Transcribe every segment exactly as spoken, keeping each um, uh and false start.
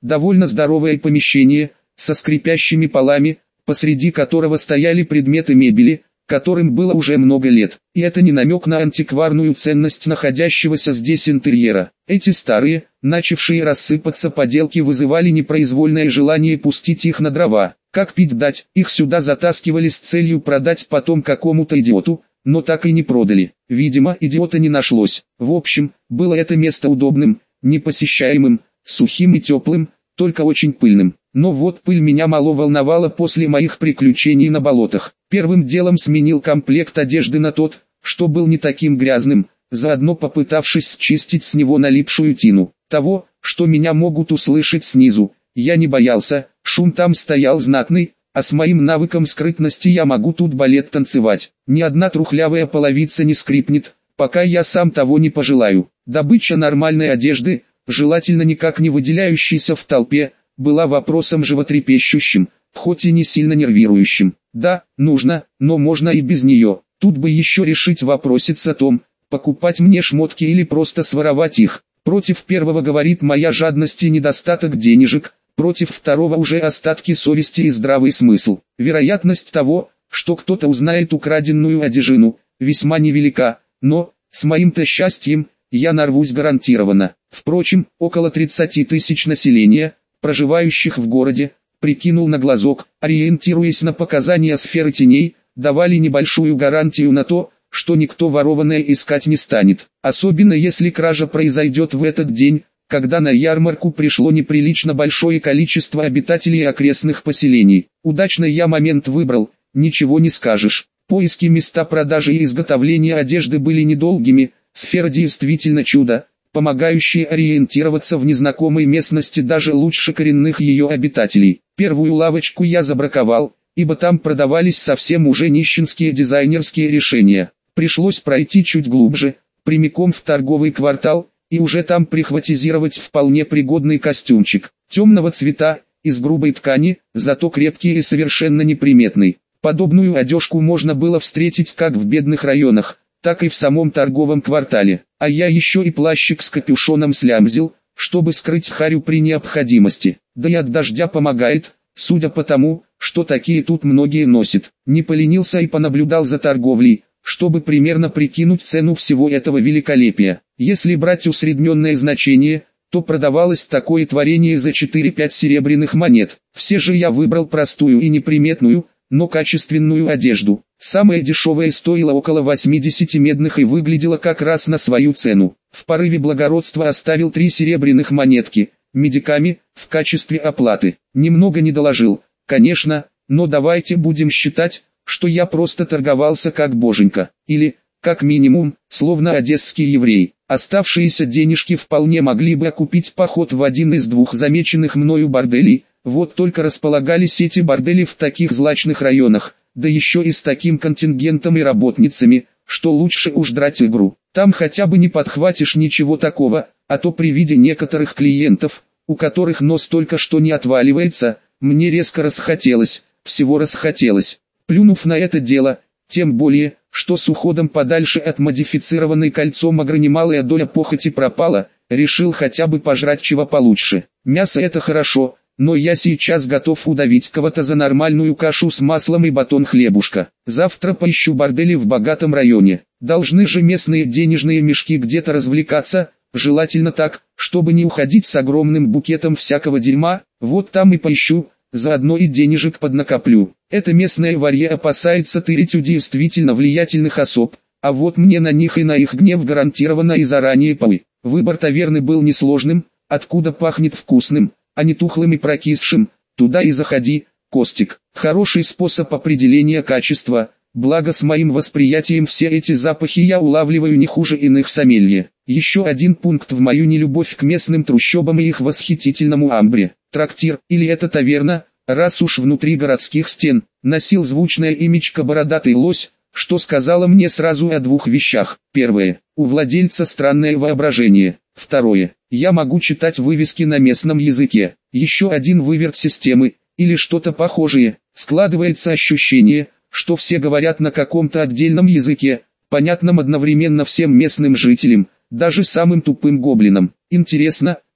Довольно здоровое помещение, со скрипящими полами, посреди которого стояли предметы мебели, которым было уже много лет. И это не намек на антикварную ценность находящегося здесь интерьера. Эти старые, начавшие рассыпаться поделки вызывали непроизвольное желание пустить их на дрова. Как пить дать, их сюда затаскивали с целью продать потом какому-то идиоту, но так и не продали. Видимо, идиота не нашлось. В общем, было это место удобным, непосещаемым, сухим и теплым, только очень пыльным. Но вот пыль меня мало волновала после моих приключений на болотах. Первым делом сменил комплект одежды на тот, что был не таким грязным, заодно попытавшись счистить с него налипшую тину. Того, что меня могут услышать снизу, я не боялся, шум там стоял знатный, а с моим навыком скрытности я могу тут балет танцевать. Ни одна трухлявая половица не скрипнет, пока я сам того не пожелаю. Добыча нормальной одежды, желательно никак не выделяющейся в толпе, была вопросом животрепещущим, хоть и не сильно нервирующим. Да, нужно, но можно и без нее. Тут бы еще решить вопросец о том, покупать мне шмотки или просто своровать их. Против первого говорит моя жадность и недостаток денежек, против второго уже остатки совести и здравый смысл. Вероятность того, что кто-то узнает украденную одежину, весьма невелика, но, с моим-то счастьем, я нарвусь гарантированно. Впрочем, около тридцати тысяч населения, проживающих в городе, прикинул на глазок, ориентируясь на показания сферы теней, давали небольшую гарантию на то, что никто ворованное искать не станет. Особенно если кража произойдет в этот день, когда на ярмарку пришло неприлично большое количество обитателей окрестных поселений. Удачно я момент выбрал, ничего не скажешь. Поиски места продажи и изготовления одежды были недолгими, сфера действительно чудо, помогающее ориентироваться в незнакомой местности даже лучше коренных ее обитателей. Первую лавочку я забраковал, ибо там продавались совсем уже нищенские дизайнерские решения. Пришлось пройти чуть глубже, прямиком в торговый квартал, и уже там прихватизировать вполне пригодный костюмчик. Темного цвета, из грубой ткани, зато крепкий и совершенно неприметный. Подобную одежку можно было встретить как в бедных районах, так и в самом торговом квартале. А я еще и плащик с капюшоном слямзил, чтобы скрыть харю при необходимости. Да и от дождя помогает, судя по тому, что такие тут многие носят. Не поленился и понаблюдал за торговлей, чтобы примерно прикинуть цену всего этого великолепия. Если брать усредненное значение, то продавалось такое творение за четыре-пять серебряных монет. Все же я выбрал простую и неприметную, но качественную одежду. Самая дешевая стоила около восьмидесяти медных и выглядела как раз на свою цену. В порыве благородства оставил три серебряных монетки, медиками, в качестве оплаты. Немного не доложил, конечно, но давайте будем считать, что я просто торговался как боженька. Или, как минимум, словно одесский еврей. Оставшиеся денежки вполне могли бы окупить поход в один из двух замеченных мною борделей. Вот только располагались эти бордели в таких злачных районах, да еще и с таким контингентом и работницами, что лучше уж драть игру. Там хотя бы не подхватишь ничего такого, а то при виде некоторых клиентов, у которых нос только что не отваливается, мне резко расхотелось, всего расхотелось. Плюнув на это дело, тем более, что с уходом подальше от модифицированной кольцом агро немалая доля похоти пропала, решил хотя бы пожрать чего получше. Мясо это хорошо, но я сейчас готов удавить кого-то за нормальную кашу с маслом и батон хлебушка. Завтра поищу бордели в богатом районе. Должны же местные денежные мешки где-то развлекаться, желательно так, чтобы не уходить с огромным букетом всякого дерьма. Вот там и поищу, заодно и денежек поднакоплю. Это местное варье опасается тырить у действительно влиятельных особ, а вот мне на них и на их гнев гарантированно и заранее пой. Выбор таверны был несложным, откуда пахнет вкусным, а не тухлым и прокисшим. Туда и заходи, Костик. Хороший способ определения качества, благо с моим восприятием все эти запахи я улавливаю не хуже иных сомелье. Еще один пункт в мою нелюбовь к местным трущобам и их восхитительному амбре. Трактир, или это таверна, раз уж внутри городских стен, носил звучное имечко «Бородатый лось», что сказала мне сразу о двух вещах. Первое, у владельца странное воображение. Второе, я могу читать вывески на местном языке. Еще один выверт системы, или что-то похожее. Складывается ощущение, что все говорят на каком-то отдельном языке, понятном одновременно всем местным жителям, даже самым тупым гоблинам. Интересно,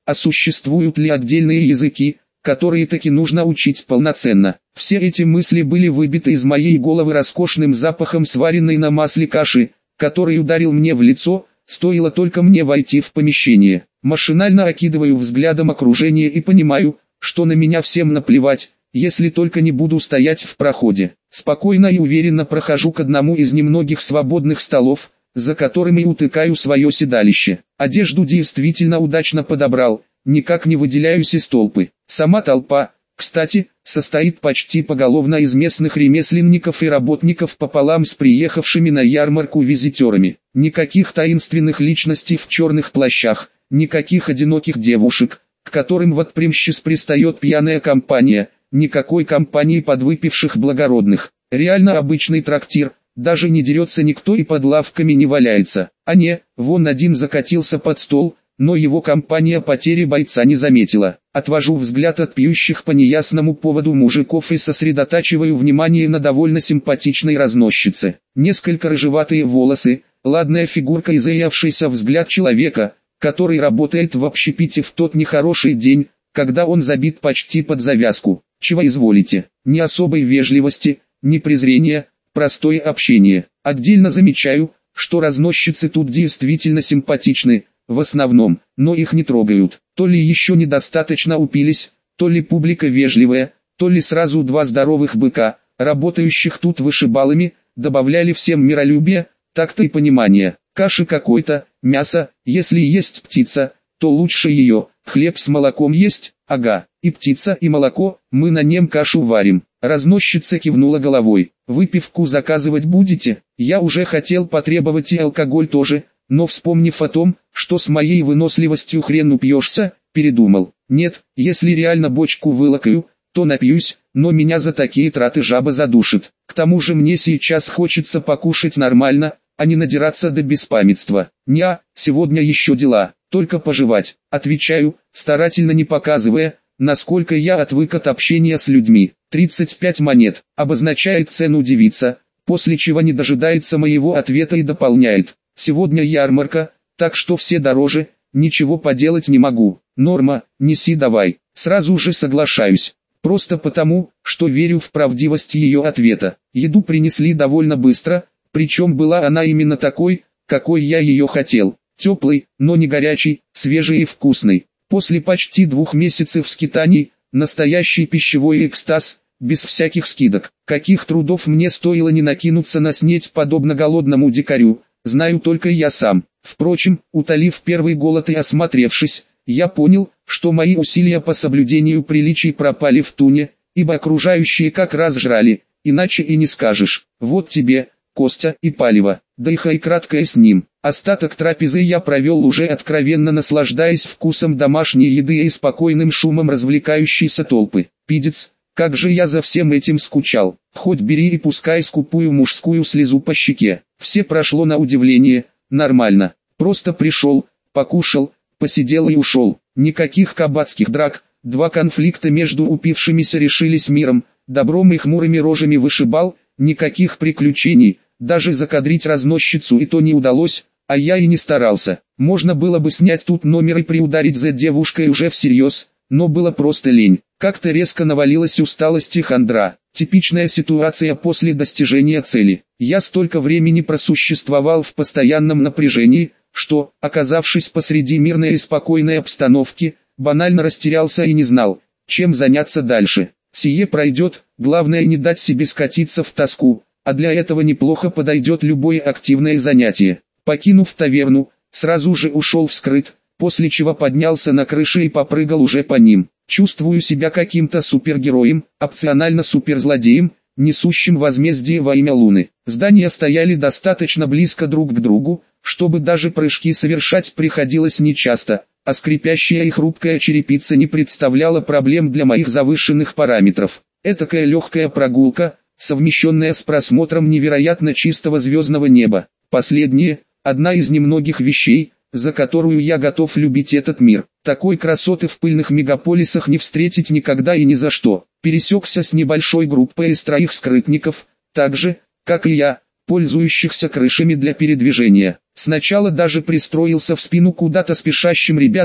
а существуют ли отдельные языки, которые таки нужно учить полноценно. Все эти мысли были выбиты из моей головы роскошным запахом сваренной на масле каши, который ударил мне в лицо, стоило только мне войти в помещение. Машинально окидываю взглядом окружение и понимаю, что на меня всем наплевать, если только не буду стоять в проходе. Спокойно и уверенно прохожу к одному из немногих свободных столов, за которыми утыкаю свое седалище. Одежду действительно удачно подобрал, никак не выделяюсь из толпы. Сама толпа, кстати, состоит почти поголовно из местных ремесленников и работников пополам с приехавшими на ярмарку визитерами. Никаких таинственных личностей в черных плащах, никаких одиноких девушек, к которым в отпрямщис пристает пьяная компания, никакой компании подвыпивших благородных. Реально обычный трактир, даже не дерется никто и под лавками не валяется. А не, вон один закатился под стол, но его компания потери бойца не заметила. Отвожу взгляд от пьющих по неясному поводу мужиков и сосредотачиваю внимание на довольно симпатичной разносчице. Несколько рыжеватые волосы, ладная фигурка и заявшийся взгляд человека, который работает в общепите в тот нехороший день, когда он забит почти под завязку. Чего изволите? Ни особой вежливости, ни презрения, простое общение. Отдельно замечаю, что разносчицы тут действительно симпатичны, в основном, но их не трогают. То ли еще недостаточно упились, то ли публика вежливая, то ли сразу два здоровых быка, работающих тут вышибалами, добавляли всем миролюбие, так-то и понимание. Каши какой-то, мясо, если есть птица, то лучше ее, хлеб с молоком есть, ага, и птица и молоко, мы на нем кашу варим. Разносчица кивнула головой. Выпивку заказывать будете? Я уже хотел потребовать и алкоголь тоже, но вспомнив о том, что с моей выносливостью хрен упьешься, передумал. Нет, если реально бочку вылокаю, то напьюсь, но меня за такие траты жаба задушит. К тому же мне сейчас хочется покушать нормально, а не надираться до беспамятства. Ня, сегодня еще дела, только пожевать. Отвечаю, старательно не показывая, насколько я отвык от общения с людьми. тридцать пять монет, обозначает цену девица, после чего не дожидается моего ответа и дополняет. Сегодня ярмарка, так что все дороже, ничего поделать не могу. Норма, неси давай. Сразу же соглашаюсь. Просто потому, что верю в правдивость ее ответа. Еду принесли довольно быстро, причем была она именно такой, какой я ее хотел. Теплый, но не горячий, свежий и вкусный. После почти двух месяцев скитаний, настоящий пищевой экстаз, без всяких скидок. Каких трудов мне стоило не накинуться на снеть подобно голодному дикарю, знаю только я сам. Впрочем, утолив первый голод и осмотревшись, я понял, что мои усилия по соблюдению приличий пропали в туне, ибо окружающие как раз жрали, иначе и не скажешь. Вот тебе, Костя, и палево, да и хай краткое с ним. Остаток трапезы я провел уже откровенно наслаждаясь вкусом домашней еды и спокойным шумом развлекающейся толпы. Пидец, как же я за всем этим скучал. Хоть бери и пускай скупую мужскую слезу по щеке. Все прошло на удивление, нормально. Просто пришел, покушал, посидел и ушел. Никаких кабацких драк, два конфликта между упившимися решились миром, добром и хмурыми рожами вышибал, никаких приключений, даже закадрить разносчицу и то не удалось, а я и не старался. Можно было бы снять тут номер и приударить за девушкой уже всерьез, но было просто лень. Как-то резко навалилась усталость и хандра. Типичная ситуация после достижения цели. Я столько времени просуществовал в постоянном напряжении, что, оказавшись посреди мирной и спокойной обстановки, банально растерялся и не знал, чем заняться дальше. Сие пройдет, главное не дать себе скатиться в тоску, а для этого неплохо подойдет любое активное занятие. Покинув таверну, сразу же ушел вскрыт, после чего поднялся на крыши и попрыгал уже по ним. Чувствую себя каким-то супергероем, опционально суперзлодеем, несущим возмездие во имя Луны. Здания стояли достаточно близко друг к другу, чтобы даже прыжки совершать приходилось нечасто, а скрипящая и хрупкая черепица не представляла проблем для моих завышенных параметров. Этакая легкая прогулка, совмещенная с просмотром невероятно чистого звездного неба. Последнее – одна из немногих вещей, за которую я готов любить этот мир. Такой красоты в пыльных мегаполисах не встретить никогда и ни за что. Пересекся с небольшой группой из троих скрытников, так же, как и я, пользующихся крышами для передвижения. Сначала даже пристроился в спину куда-то спешащим ребятам,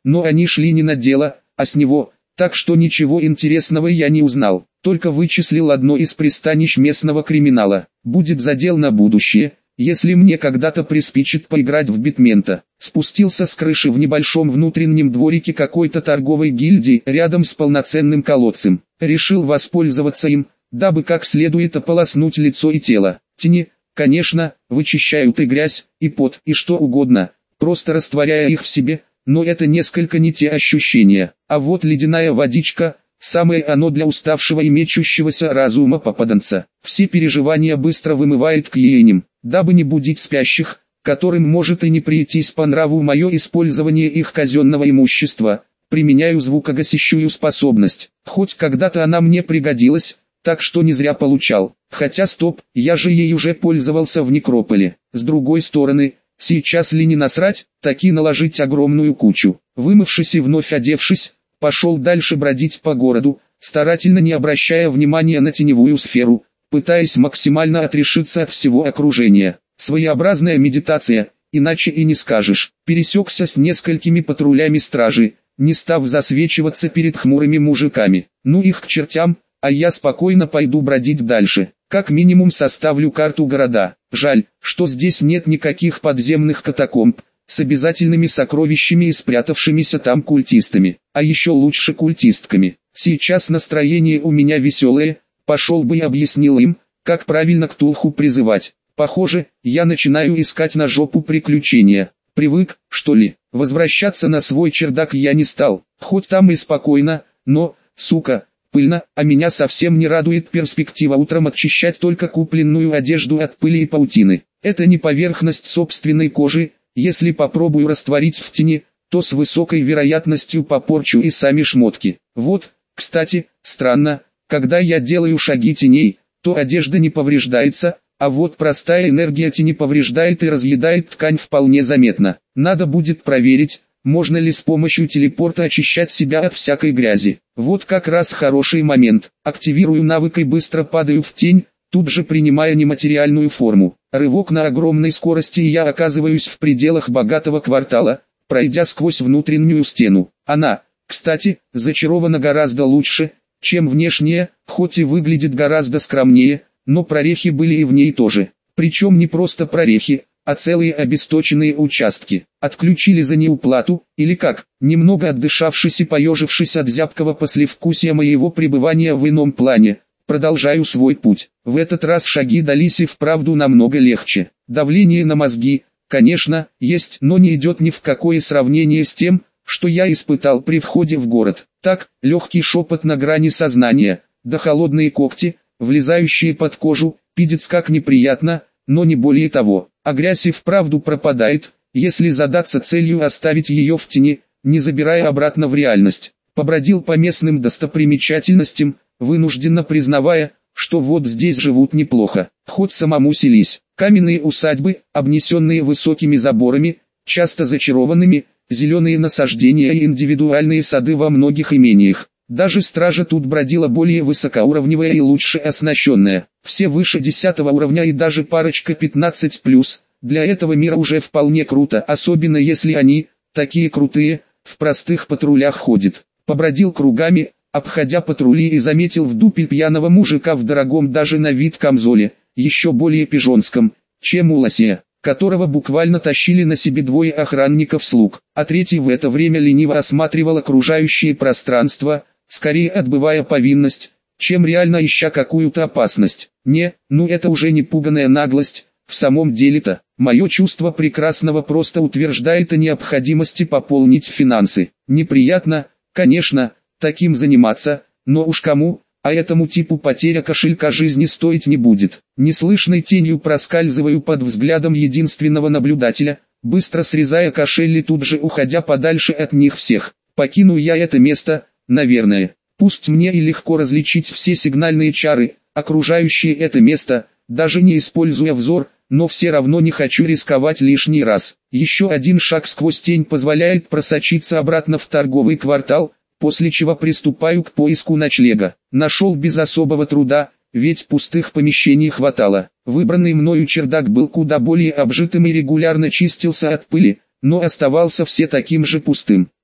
но они шли не на дело, а с него, так что ничего интересного я не узнал, только вычислил одно из пристанищ местного криминала. Будет задел на будущее, если мне когда-то приспичит поиграть в битмента. Спустился с крыши в небольшом внутреннем дворике какой-то торговой гильдии рядом с полноценным колодцем. Решил воспользоваться им, дабы как следует ополоснуть лицо и тело. Тени, конечно, вычищают и грязь, и пот, и что угодно, просто растворяя их в себе, но это несколько не те ощущения. А вот ледяная водичка – самое оно для уставшего и мечущегося разума попаданца. Все переживания быстро вымывает к ейним, дабы не будить спящих, которым может и не прийтись по нраву мое использование их казенного имущества. Применяю звукогасящую способность, хоть когда-то она мне пригодилась, так что не зря получал. Хотя стоп, я же ей уже пользовался в некрополе. С другой стороны, сейчас ли не насрать, таки наложить огромную кучу. Вымывшись и вновь одевшись, пошел дальше бродить по городу, старательно не обращая внимания на теневую сферу, пытаясь максимально отрешиться от всего окружения. Своеобразная медитация, иначе и не скажешь. Пересекся с несколькими патрулями стражи, не став засвечиваться перед хмурыми мужиками. Ну их к чертям, а я спокойно пойду бродить дальше. Как минимум составлю карту города. Жаль, что здесь нет никаких подземных катакомб с обязательными сокровищами и спрятавшимися там культистами, а еще лучше культистками. Сейчас настроение у меня веселое, пошел бы и объяснил им, как правильно Ктулху призывать. Похоже, я начинаю искать на жопу приключения. Привык, что ли? Возвращаться на свой чердак я не стал, хоть там и спокойно, но, сука, пыльно, а меня совсем не радует перспектива утром очищать только купленную одежду от пыли и паутины. Это не поверхность собственной кожи. Если попробую растворить в тени, то с высокой вероятностью попорчу и сами шмотки. Вот, кстати, странно, когда я делаю шаги теней, то одежда не повреждается, а вот простая энергия тени повреждает и разъедает ткань вполне заметно. Надо будет проверить, можно ли с помощью телепорта очищать себя от всякой грязи. Вот как раз хороший момент. Активирую навык и быстро падаю в тень, тут же принимая нематериальную форму. Рывок на огромной скорости, и я оказываюсь в пределах богатого квартала, пройдя сквозь внутреннюю стену. Она, кстати, зачарована гораздо лучше, чем внешняя, хоть и выглядит гораздо скромнее, но прорехи были и в ней тоже. Причем не просто прорехи, а целые обесточенные участки. Отключили за неуплату, или как? Немного отдышавшись и поежившись от зябкого послевкусия моего пребывания в ином плане, продолжаю свой путь. В этот раз шаги дались и вправду намного легче. Давление на мозги, конечно, есть, но не идет ни в какое сравнение с тем, что я испытал при входе в город. Так, легкий шепот на грани сознания, да холодные когти, влезающие под кожу, пиздец как неприятно, но не более того. А грязь и вправду пропадает, если задаться целью оставить ее в тени, не забирая обратно в реальность. Побродил по местным достопримечательностям, вынужденно признавая, что вот здесь живут неплохо, хоть самому селись. Каменные усадьбы, обнесенные высокими заборами, часто зачарованными, зеленые насаждения и индивидуальные сады во многих имениях. Даже стража тут бродила более высокоуровневая и лучше оснащенная. Все выше десятого уровня и даже парочка пятнадцать плюс. Для этого мира уже вполне круто, особенно если они, такие крутые, в простых патрулях ходят. Побродил кругами, обходя патрули, и заметил в дупель пьяного мужика в дорогом даже на вид камзоле, еще более пижонском, чем у лосия, которого буквально тащили на себе двое охранников-слуг, а третий в это время лениво осматривал окружающее пространство, скорее отбывая повинность, чем реально ища какую-то опасность. Не, ну это уже не пуганая наглость, в самом деле-то, мое чувство прекрасного просто утверждает о необходимости пополнить финансы. Неприятно, конечно, таким заниматься, но уж кому, а этому типу потеря кошелька жизни стоить не будет. Неслышной тенью проскальзываю под взглядом единственного наблюдателя, быстро срезая кошель и тут же уходя подальше от них всех. Покину я это место, наверное. Пусть мне и легко различить все сигнальные чары, окружающие это место, даже не используя взор, но все равно не хочу рисковать лишний раз. Еще один шаг сквозь тень позволяет просочиться обратно в торговый квартал, после чего приступаю к поиску ночлега. Нашел без особого труда, ведь пустых помещений хватало. Выбранный мною чердак был куда более обжитым и регулярно чистился от пыли, но оставался все таким же пустым.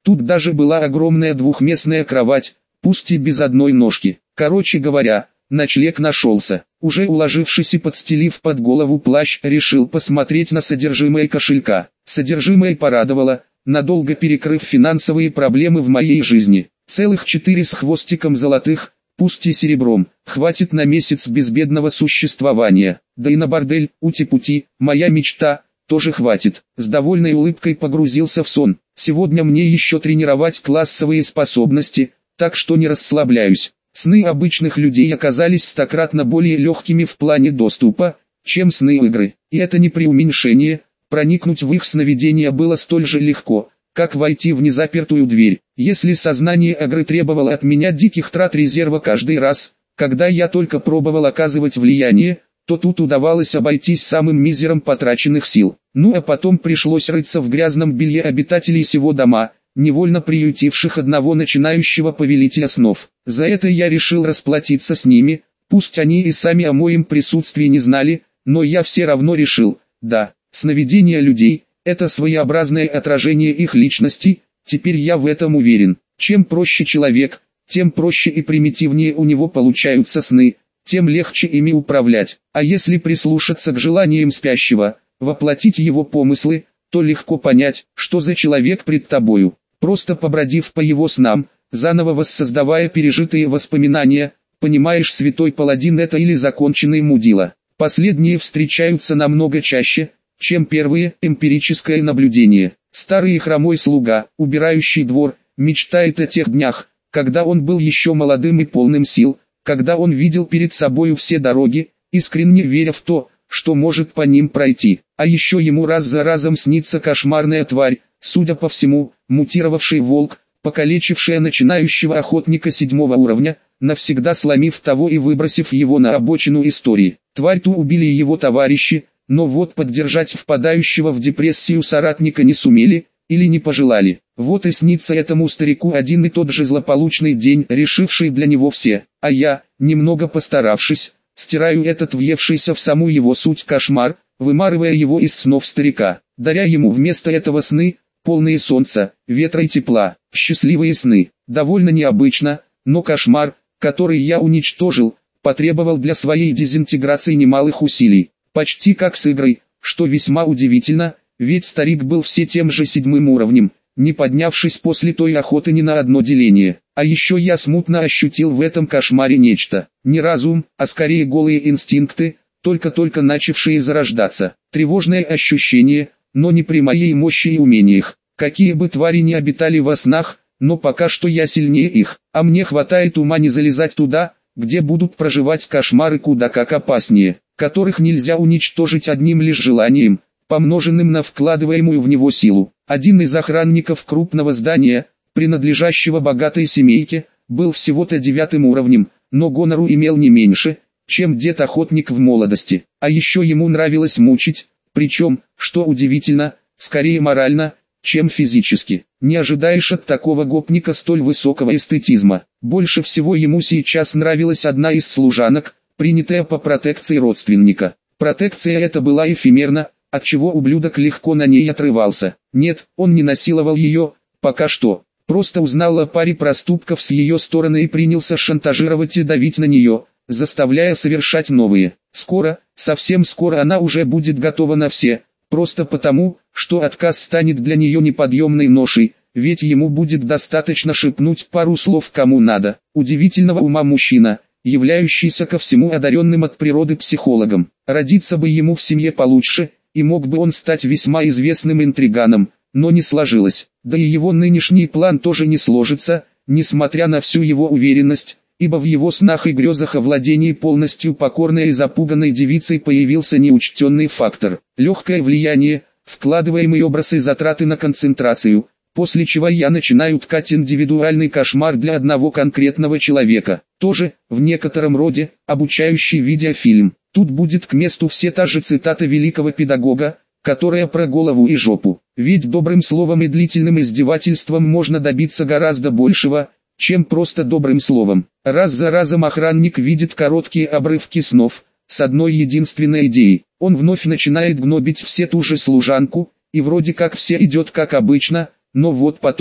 Тут даже была огромная двухместная кровать, пусть и без одной ножки. Короче говоря, ночлег нашелся. Уже уложившись и подстелив под голову плащ, решил посмотреть на содержимое кошелька. Содержимое порадовало, надолго перекрыв финансовые проблемы в моей жизни. Целых четыре с хвостиком золотых, пусть и серебром, хватит на месяц безбедного существования. Да и на бордель, ути-пути, моя мечта, тоже хватит. С довольной улыбкой погрузился в сон. Сегодня мне еще тренировать классовые способности, так что не расслабляюсь. Сны обычных людей оказались стократно более легкими в плане доступа, чем сны игры. И это не преуменьшение, проникнуть в их сновидения было столь же легко, как войти в незапертую дверь. Если сознание игры требовало от меня диких трат резерва каждый раз, когда я только пробовал оказывать влияние, то тут удавалось обойтись самым мизером потраченных сил. Ну а потом пришлось рыться в грязном белье обитателей сего дома, невольно приютивших одного начинающего повелителя снов. За это я решил расплатиться с ними, пусть они и сами о моем присутствии не знали, но я все равно решил, да, сновидения людей – это своеобразное отражение их личности, теперь я в этом уверен. Чем проще человек, тем проще и примитивнее у него получаются сны, тем легче ими управлять. А если прислушаться к желаниям спящего, воплотить его помыслы, то легко понять, что за человек пред тобою. Просто побродив по его снам, заново воссоздавая пережитые воспоминания, понимаешь, святой паладин это или законченный мудила. Последние встречаются намного чаще, чем первые. Эмпирическое наблюдение. Старый и хромой слуга, убирающий двор, мечтает о тех днях, когда он был еще молодым и полным сил, когда он видел перед собою все дороги, искренне веря в то, что может по ним пройти. А еще ему раз за разом снится кошмарная тварь, судя по всему, мутировавший волк, покалечившая начинающего охотника седьмого уровня, навсегда сломив того и выбросив его на обочину истории. Тварь ту убили его товарищи, но вот поддержать впадающего в депрессию соратника не сумели, или не пожелали. Вот и снится этому старику один и тот же злополучный день, решивший для него все. А я, немного постаравшись, стираю этот въевшийся в саму его суть кошмар, вымарывая его из снов старика, даря ему вместо этого сны, полные солнца, ветра и тепла, счастливые сны. Довольно необычно, но кошмар, который я уничтожил, потребовал для своей дезинтеграции немалых усилий. Почти как с игрой, что весьма удивительно, ведь старик был все тем же седьмым уровнем, не поднявшись после той охоты ни на одно деление. А еще я смутно ощутил в этом кошмаре нечто, не разум, а скорее голые инстинкты, только-только начавшие зарождаться. Тревожное ощущение, но не при моей мощи и умениях. Какие бы твари ни обитали во снах, но пока что я сильнее их, а мне хватает ума не залезать туда, где будут проживать кошмары куда как опаснее, которых нельзя уничтожить одним лишь желанием, помноженным на вкладываемую в него силу. Один из охранников крупного здания, принадлежащего богатой семейке, был всего-то девятым уровнем, но гонору имел не меньше, чем дед-охотник в молодости. А еще ему нравилось мучить, причем, что удивительно, скорее морально, чем физически. Не ожидаешь от такого гопника столь высокого эстетизма. Больше всего ему сейчас нравилась одна из служанок, принятая по протекции родственника. Протекция эта была эфемерна, отчего ублюдок легко на ней отрывался. Нет, он не насиловал ее, пока что. Просто узнал о паре проступков с ее стороны и принялся шантажировать и давить на нее, заставляя совершать новые. Скоро, совсем скоро она уже будет готова на все, просто потому, что отказ станет для нее неподъемной ношей, ведь ему будет достаточно шепнуть пару слов кому надо. Удивительного ума мужчина, являющийся ко всему одаренным от природы психологом. Родиться бы ему в семье получше, и мог бы он стать весьма известным интриганом, но не сложилось. Да и его нынешний план тоже не сложится, несмотря на всю его уверенность, ибо в его снах и грезах о владении полностью покорной и запуганной девицей появился неучтенный фактор. Легкое влияние, вкладываемый образ и затраты на концентрацию, после чего я начинаю ткать индивидуальный кошмар для одного конкретного человека. Тоже, в некотором роде, обучающий видеофильм. Тут будет к месту все та же цитата великого педагога, которая про голову и жопу. Ведь добрым словом и длительным издевательством можно добиться гораздо большего, чем просто добрым словом. Раз за разом охранник видит короткие обрывки снов, с одной единственной идеей. Он вновь начинает гнобить все ту же служанку, и вроде как все идет как обычно, но вот потом,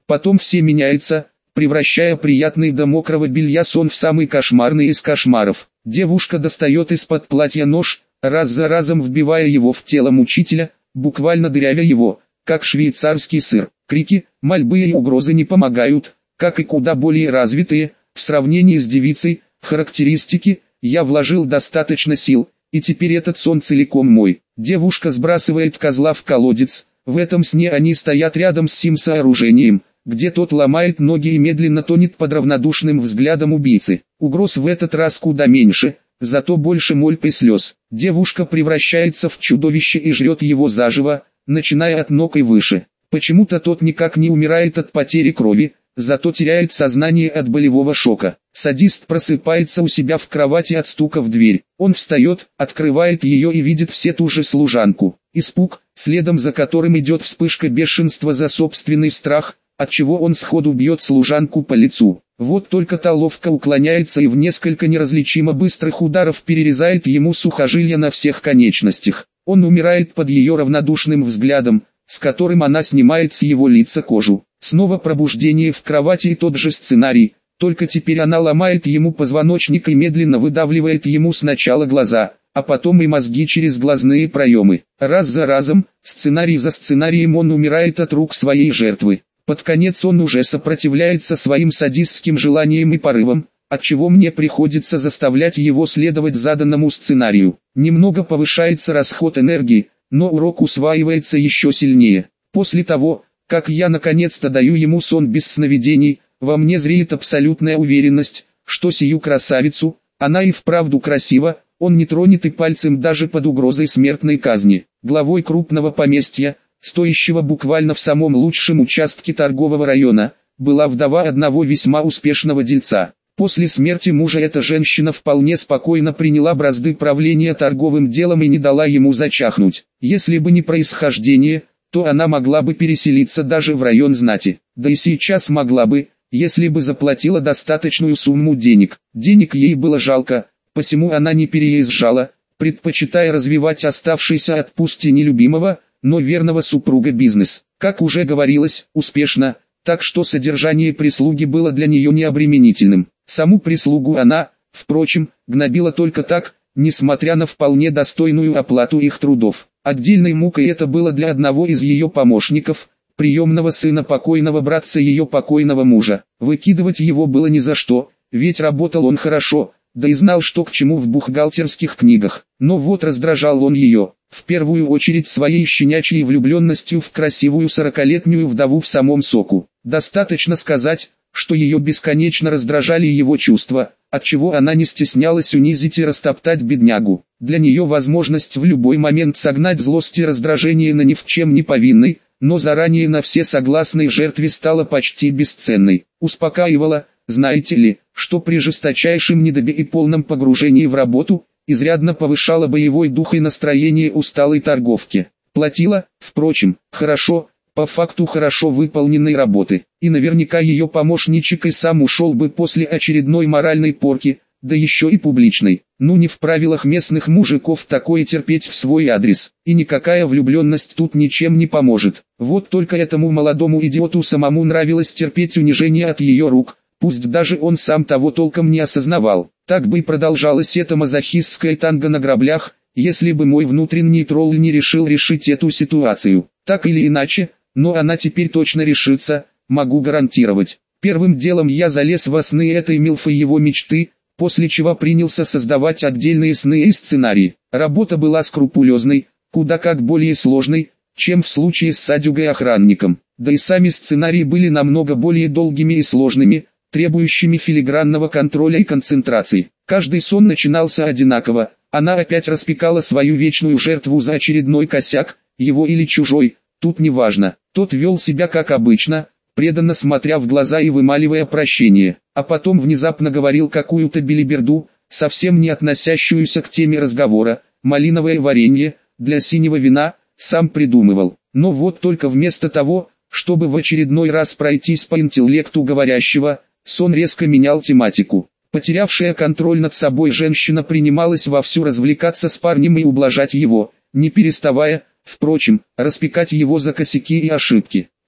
Потом все меняется, превращая приятный до мокрого белья сон в самый кошмарный из кошмаров. Девушка достает из-под платья нож, раз за разом вбивая его в тело мучителя, буквально дырявя его, как швейцарский сыр. Крики, мольбы и угрозы не помогают, как и куда более развитые, в сравнении с девицей, характеристики. Я вложил достаточно сил, и теперь этот сон целиком мой. Девушка сбрасывает козла в колодец. В этом сне они стоят рядом с сим сооружением, где тот ломает ноги и медленно тонет под равнодушным взглядом убийцы. Угроз в этот раз куда меньше, зато больше мольб и слез. Девушка превращается в чудовище и жрет его заживо, начиная от ног и выше. Почему-то тот никак не умирает от потери крови, зато теряет сознание от болевого шока. Садист просыпается у себя в кровати от стука в дверь. Он встает, открывает ее и видит все ту же служанку. Испуг, следом за которым идет вспышка бешенства за собственный страх, отчего он сходу бьет служанку по лицу. Вот только та ловко уклоняется и в несколько неразличимо быстрых ударов перерезает ему сухожилия на всех конечностях. Он умирает под ее равнодушным взглядом, с которым она снимает с его лица кожу. Снова пробуждение в кровати и тот же сценарий, только теперь она ломает ему позвоночник и медленно выдавливает ему сначала глаза, а потом и мозги через глазные проемы. Раз за разом, сценарий за сценарием он умирает от рук своей жертвы. Под конец он уже сопротивляется своим садистским желаниям и порывам, отчего мне приходится заставлять его следовать заданному сценарию. Немного повышается расход энергии, но урок усваивается еще сильнее. После того, как я наконец-то даю ему сон без сновидений, во мне зреет абсолютная уверенность, что сию красавицу, она и вправду красива, он не тронет и пальцем даже под угрозой смертной казни. Главой крупного поместья, стоящего буквально в самом лучшем участке торгового района, была вдова одного весьма успешного дельца. После смерти мужа эта женщина вполне спокойно приняла бразды правления торговым делом и не дала ему зачахнуть. Если бы не происхождение, то она могла бы переселиться даже в район знати. Да и сейчас могла бы, если бы заплатила достаточную сумму денег. Денег ей было жалко, посему она не переезжала, предпочитая развивать оставшийся от пусть и нелюбимого, но верного супруга бизнес. Как уже говорилось, успешно, так что содержание прислуги было для нее необременительным. Саму прислугу она, впрочем, гнобила только так, несмотря на вполне достойную оплату их трудов. Отдельной мукой это было для одного из ее помощников, приемного сына покойного братца ее покойного мужа. Выкидывать его было ни за что, ведь работал он хорошо, да и знал, что к чему в бухгалтерских книгах. Но вот раздражал он ее, в первую очередь своей щенячьей влюбленностью в красивую сорокалетнюю вдову в самом соку. Достаточно сказать, что ее бесконечно раздражали его чувства, отчего она не стеснялась унизить и растоптать беднягу. Для нее возможность в любой момент согнать злость и раздражение на ни в чем не повинной, но заранее на все согласной жертве стала почти бесценной. Успокаивала, знаете ли, что при жесточайшем недобе и полном погружении в работу, изрядно повышала боевой дух и настроение усталой торговки. Платила, впрочем, хорошо, по факту хорошо выполненной работы, и наверняка ее помощничек и сам ушел бы после очередной моральной порки, да еще и публичной. Ну не в правилах местных мужиков такое терпеть в свой адрес, и никакая влюбленность тут ничем не поможет. Вот только этому молодому идиоту самому нравилось терпеть унижение от ее рук, пусть даже он сам того толком не осознавал. Так бы и продолжалось это мазохистское танго на граблях, если бы мой внутренний тролль не решил решить эту ситуацию. Так или иначе, но она теперь точно решится, могу гарантировать. Первым делом я залез во сны этой милфы его мечты, после чего принялся создавать отдельные сны и сценарии. Работа была скрупулезной, куда как более сложной, чем в случае с садюгой-охранником. Да и сами сценарии были намного более долгими и сложными, требующими филигранного контроля и концентрации. Каждый сон начинался одинаково, она опять распекала свою вечную жертву за очередной косяк, его или чужой, тут не важно. Тот вел себя как обычно, преданно смотря в глаза и вымаливая прощение, а потом внезапно говорил какую-то белиберду, совсем не относящуюся к теме разговора. Малиновое варенье, для синего вина, сам придумывал. Но вот только вместо того, чтобы в очередной раз пройтись по интеллекту говорящего, сон резко менял тематику. Потерявшая контроль над собой женщина принималась вовсю развлекаться с парнем и ублажать его, не переставая, впрочем, распекать его за косяки и ошибки.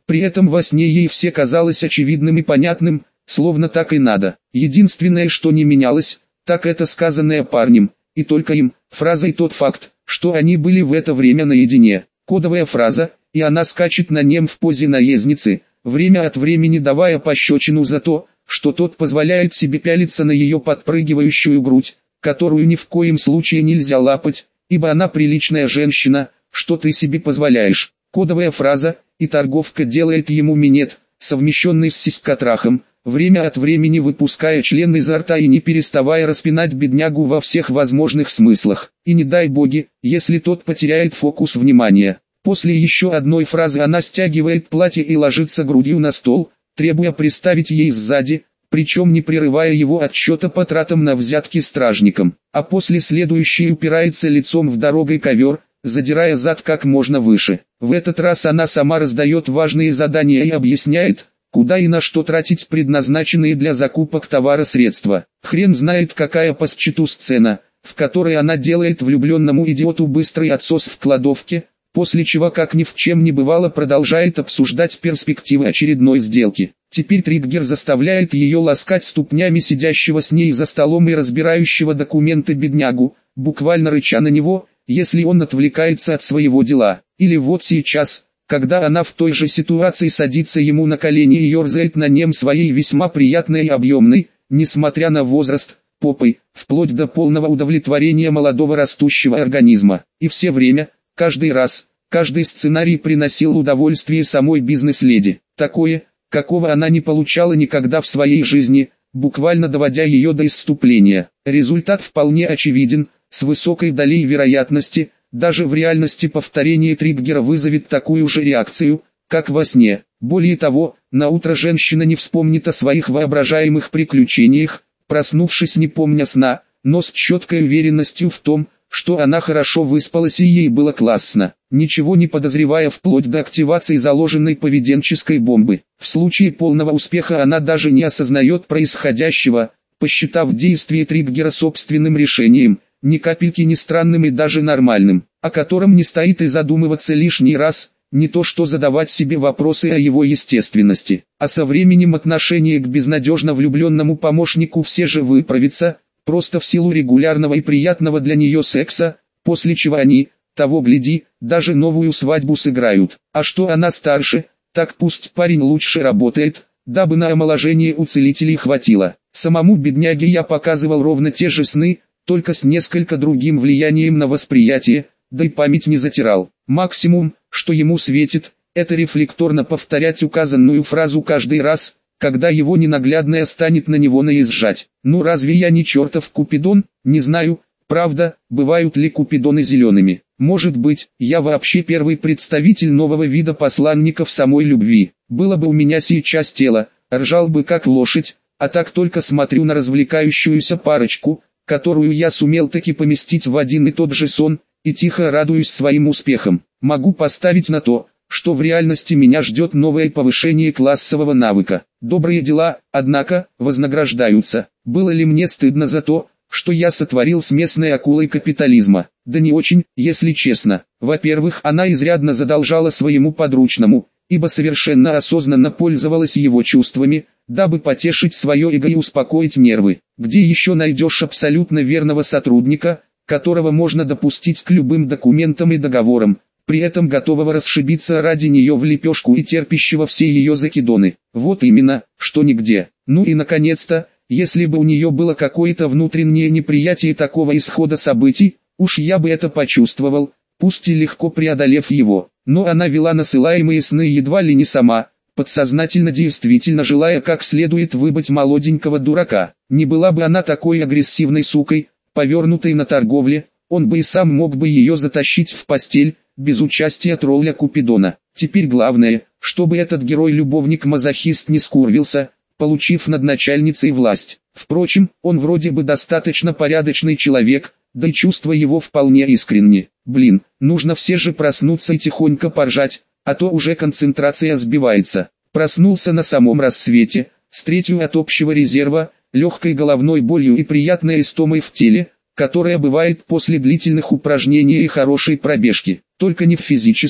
При этом во сне ей все казалось очевидным и понятным, словно так и надо. Единственное, что не менялось, так это сказанное парнем, и только им, фраза и тот факт, что они были в это время наедине. Кодовая фраза, и она скачет на нем в позе наездницы, время от времени давая пощечину за то, что тот позволяет себе пялиться на ее подпрыгивающую грудь, которую ни в коем случае нельзя лапать, ибо она приличная женщина, что ты себе позволяешь. Кодовая фраза, и торговка делает ему минет, совмещенный с сиськотрахом, время от времени выпуская член изо рта и не переставая распинать беднягу во всех возможных смыслах. И не дай боги, если тот потеряет фокус внимания. После еще одной фразы она стягивает платье и ложится грудью на стол, требуя приставить ей сзади, причем не прерывая его отсчета по тратам на взятки стражникам. А после следующей упирается лицом в дорогой ковер, задирая зад как можно выше. В этот раз она сама раздает важные задания и объясняет, куда и на что тратить предназначенные для закупок товара средства. Хрен знает какая по счету сцена, в которой она делает влюбленному идиоту быстрый отсос в кладовке, после чего как ни в чем не бывало продолжает обсуждать перспективы очередной сделки. Теперь Триггер заставляет ее ласкать ступнями сидящего с ней за столом и разбирающего документы беднягу, буквально рыча на него, если он отвлекается от своего дела. Или вот сейчас, когда она в той же ситуации садится ему на колени и ерзает на нем своей весьма приятной и объемной, несмотря на возраст, попой, вплоть до полного удовлетворения молодого растущего организма. И все время, каждый раз, каждый сценарий приносил удовольствие самой бизнес-леди. Такое, какого она не получала никогда в своей жизни, буквально доводя ее до исступления. Результат вполне очевиден, с высокой долей вероятности, даже в реальности повторение Триггера вызовет такую же реакцию, как во сне. Более того, на утро женщина не вспомнит о своих воображаемых приключениях, проснувшись не помня сна, но с четкой уверенностью в том, что она хорошо выспалась и ей было классно, ничего не подозревая вплоть до активации заложенной поведенческой бомбы. В случае полного успеха она даже не осознает происходящего, посчитав действие Триггера собственным решением, ни капельки не странным и даже нормальным, о котором не стоит и задумываться лишний раз, не то что задавать себе вопросы о его естественности. А со временем отношение к безнадежно влюбленному помощнику все же выправится, просто в силу регулярного и приятного для нее секса, после чего они, того гляди, даже новую свадьбу сыграют. А что она старше, так пусть парень лучше работает, дабы на омоложение у целителей хватило. Самому бедняге я показывал ровно те же сны, только с несколько другим влиянием на восприятие, да и память не затирал. Максимум, что ему светит, это рефлекторно повторять указанную фразу каждый раз, когда его ненаглядная станет на него наезжать. Ну разве я не чертов Купидон? Не знаю, правда, бывают ли Купидоны зелеными. Может быть, я вообще первый представитель нового вида посланников самой любви. Было бы у меня сейчас тело, ржал бы как лошадь, а так только смотрю на развлекающуюся парочку, которую я сумел таки поместить в один и тот же сон, и тихо радуюсь своим успехам. Могу поставить на то, что в реальности меня ждет новое повышение классового навыка. Добрые дела, однако, вознаграждаются. Было ли мне стыдно за то, что я сотворил с местной акулой капитализма? Да не очень, если честно. Во-первых, она изрядно задолжала своему подручному, ибо совершенно осознанно пользовалась его чувствами, дабы потешить свое эго и успокоить нервы. Где еще найдешь абсолютно верного сотрудника, которого можно допустить к любым документам и договорам, при этом готового расшибиться ради нее в лепешку и терпящего все ее закидоны? Вот именно, что нигде. Ну и наконец-то, если бы у нее было какое-то внутреннее неприятие такого исхода событий, уж я бы это почувствовал, пусть и легко преодолев его. Но она вела насылаемые сны едва ли не сама, подсознательно действительно желая как следует выбыть молоденького дурака. Не была бы она такой агрессивной сукой, повернутой на торговле, он бы и сам мог бы ее затащить в постель, без участия тролля Купидона. Теперь главное, чтобы этот герой-любовник-мазохист не скурвился, получив над начальницей власть. Впрочем, он вроде бы достаточно порядочный человек, да и чувства его вполне искренни. Блин, нужно все же проснуться и тихонько поржать, а то уже концентрация сбивается. Проснулся на самом рассвете, с третью от общего резерва, легкой головной болью и приятной истомой в теле, которая бывает после длительных упражнений и хорошей пробежки. Только не в физическом,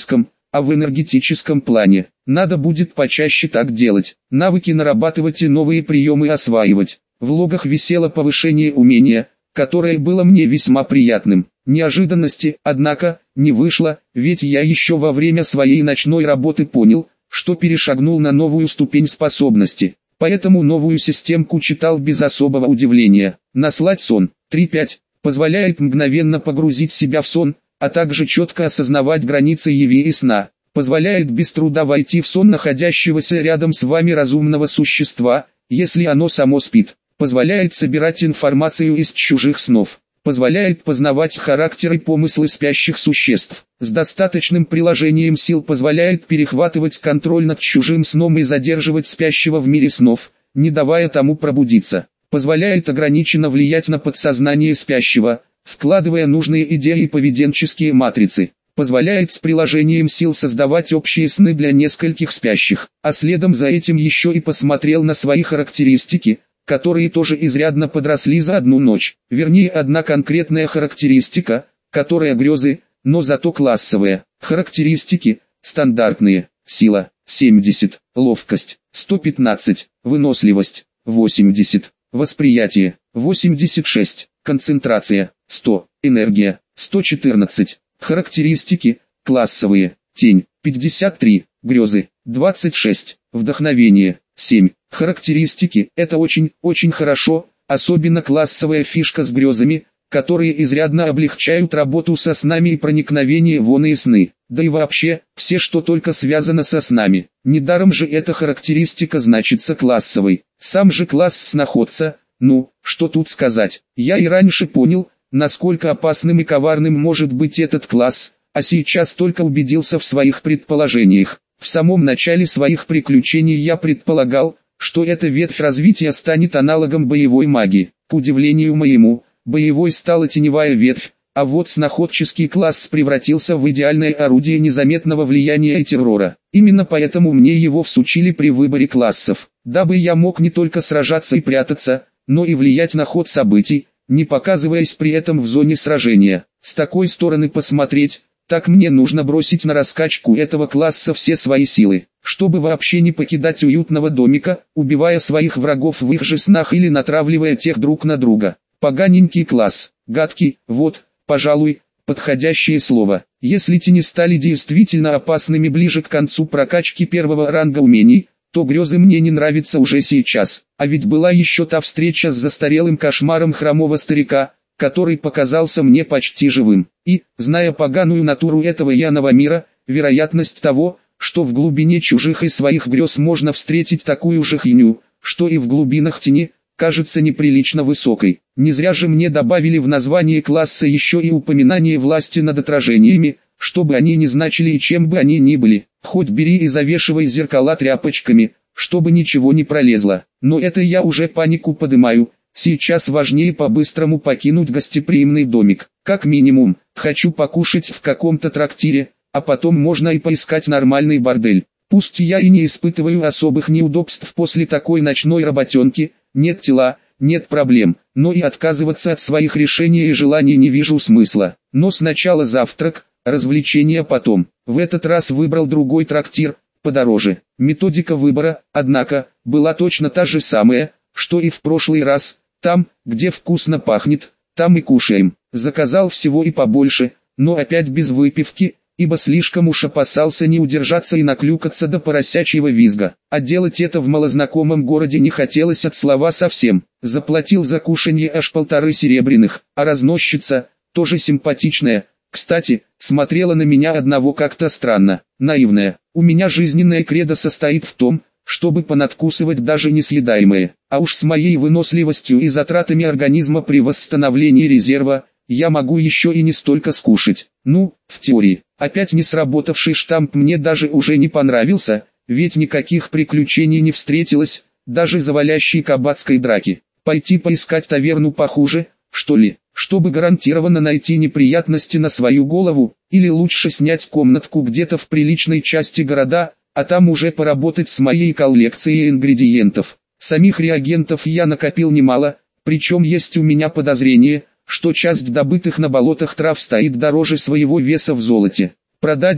а в энергетическом плане. Надо будет почаще так делать, навыки нарабатывать и новые приемы осваивать. В логах висело повышение умения, которое было мне весьма приятным. Неожиданности, однако, не вышло, ведь я еще во время своей ночной работы понял, что перешагнул на новую ступень способности. Поэтому новую системку читал без особого удивления. Наслать сон. три пять. Позволяет мгновенно погрузить себя в сон, а также четко осознавать границы яви и сна. Позволяет без труда войти в сон находящегося рядом с вами разумного существа, если оно само спит. Позволяет собирать информацию из чужих снов. Позволяет познавать характер и помыслы спящих существ. С достаточным приложением сил позволяет перехватывать контроль над чужим сном и задерживать спящего в мире снов, не давая тому пробудиться. Позволяет ограниченно влиять на подсознание спящего, вкладывая нужные идеи и поведенческие матрицы. Позволяет с приложением сил создавать общие сны для нескольких спящих. А следом за этим еще и посмотрел на свои характеристики, которые тоже изрядно подросли за одну ночь. Вернее, одна конкретная характеристика, которая грезы, но зато классовая. Характеристики стандартные: сила семьдесят, ловкость сто пятнадцать, выносливость восемьдесят, восприятие восемьдесят шесть, концентрация сто, энергия сто четырнадцать. Характеристики классовые: тень пятьдесят три, грезы двадцать шесть, вдохновение семь. Характеристики – это очень, очень хорошо, особенно классовая фишка с грезами, которые изрядно облегчают работу со снами и проникновение в оные сны, да и вообще, все что только связано со снами. Недаром же эта характеристика значится классовой. Сам же класс сноходца, ну, что тут сказать, я и раньше понял, насколько опасным и коварным может быть этот класс, а сейчас только убедился в своих предположениях. В самом начале своих приключений я предполагал, что эта ветвь развития станет аналогом боевой магии. К удивлению моему, боевой стала теневая ветвь, а вот сноходческий класс превратился в идеальное орудие незаметного влияния и террора. Именно поэтому мне его всучили при выборе классов, дабы я мог не только сражаться и прятаться, но и влиять на ход событий, не показываясь при этом в зоне сражения. С такой стороны посмотреть, так мне нужно бросить на раскачку этого класса все свои силы, чтобы вообще не покидать уютного домика, убивая своих врагов в их же снах или натравливая тех друг на друга. Поганенький класс, гадкий, вот, пожалуй, подходящее слово. Если тени стали действительно опасными ближе к концу прокачки первого ранга умений, то грезы мне не нравятся уже сейчас. А ведь была еще та встреча с застарелым кошмаром хромого старика, который показался мне почти живым. И, зная поганую натуру этого яного мира, вероятность того, что в глубине чужих и своих грез можно встретить такую же хиню, что и в глубинах тени, кажется неприлично высокой. Не зря же мне добавили в название класса еще и упоминание власти над отражениями, чтобы они не значили и чем бы они ни были. Хоть бери и завешивай зеркала тряпочками, чтобы ничего не пролезло. Но это я уже панику подымаю. Сейчас важнее по-быстрому покинуть гостеприимный домик. Как минимум, хочу покушать в каком-то трактире, а потом можно и поискать нормальный бордель. Пусть я и не испытываю особых неудобств после такой ночной работенки, нет тела, нет проблем, но и отказываться от своих решений и желаний не вижу смысла. Но сначала завтрак, развлечения потом. В этот раз выбрал другой трактир, подороже. Методика выбора, однако, была точно та же самая, что и в прошлый раз. Там, где вкусно пахнет, там и кушаем. Заказал всего и побольше, но опять без выпивки, ибо слишком уж опасался не удержаться и наклюкаться до поросячьего визга. А делать это в малознакомом городе не хотелось от слова совсем. Заплатил за кушанье аж полторы серебряных, а разносчица, тоже симпатичная, кстати, смотрела на меня одного как-то странно, наивная. У меня жизненная кредо состоит в том, чтобы понадкусывать даже несъедаемое, а уж с моей выносливостью и затратами организма при восстановлении резерва, я могу еще и не столько скушать. Ну, в теории, опять не сработавший штамп мне даже уже не понравился, ведь никаких приключений не встретилось, даже завалящей кабацкой драки. Пойти поискать таверну похуже, что ли, чтобы гарантированно найти неприятности на свою голову, или лучше снять комнатку где-то в приличной части города, а там уже поработать с моей коллекцией ингредиентов. Самих реагентов я накопил немало, причем есть у меня подозрение, что часть добытых на болотах трав стоит дороже своего веса в золоте. Продать бы,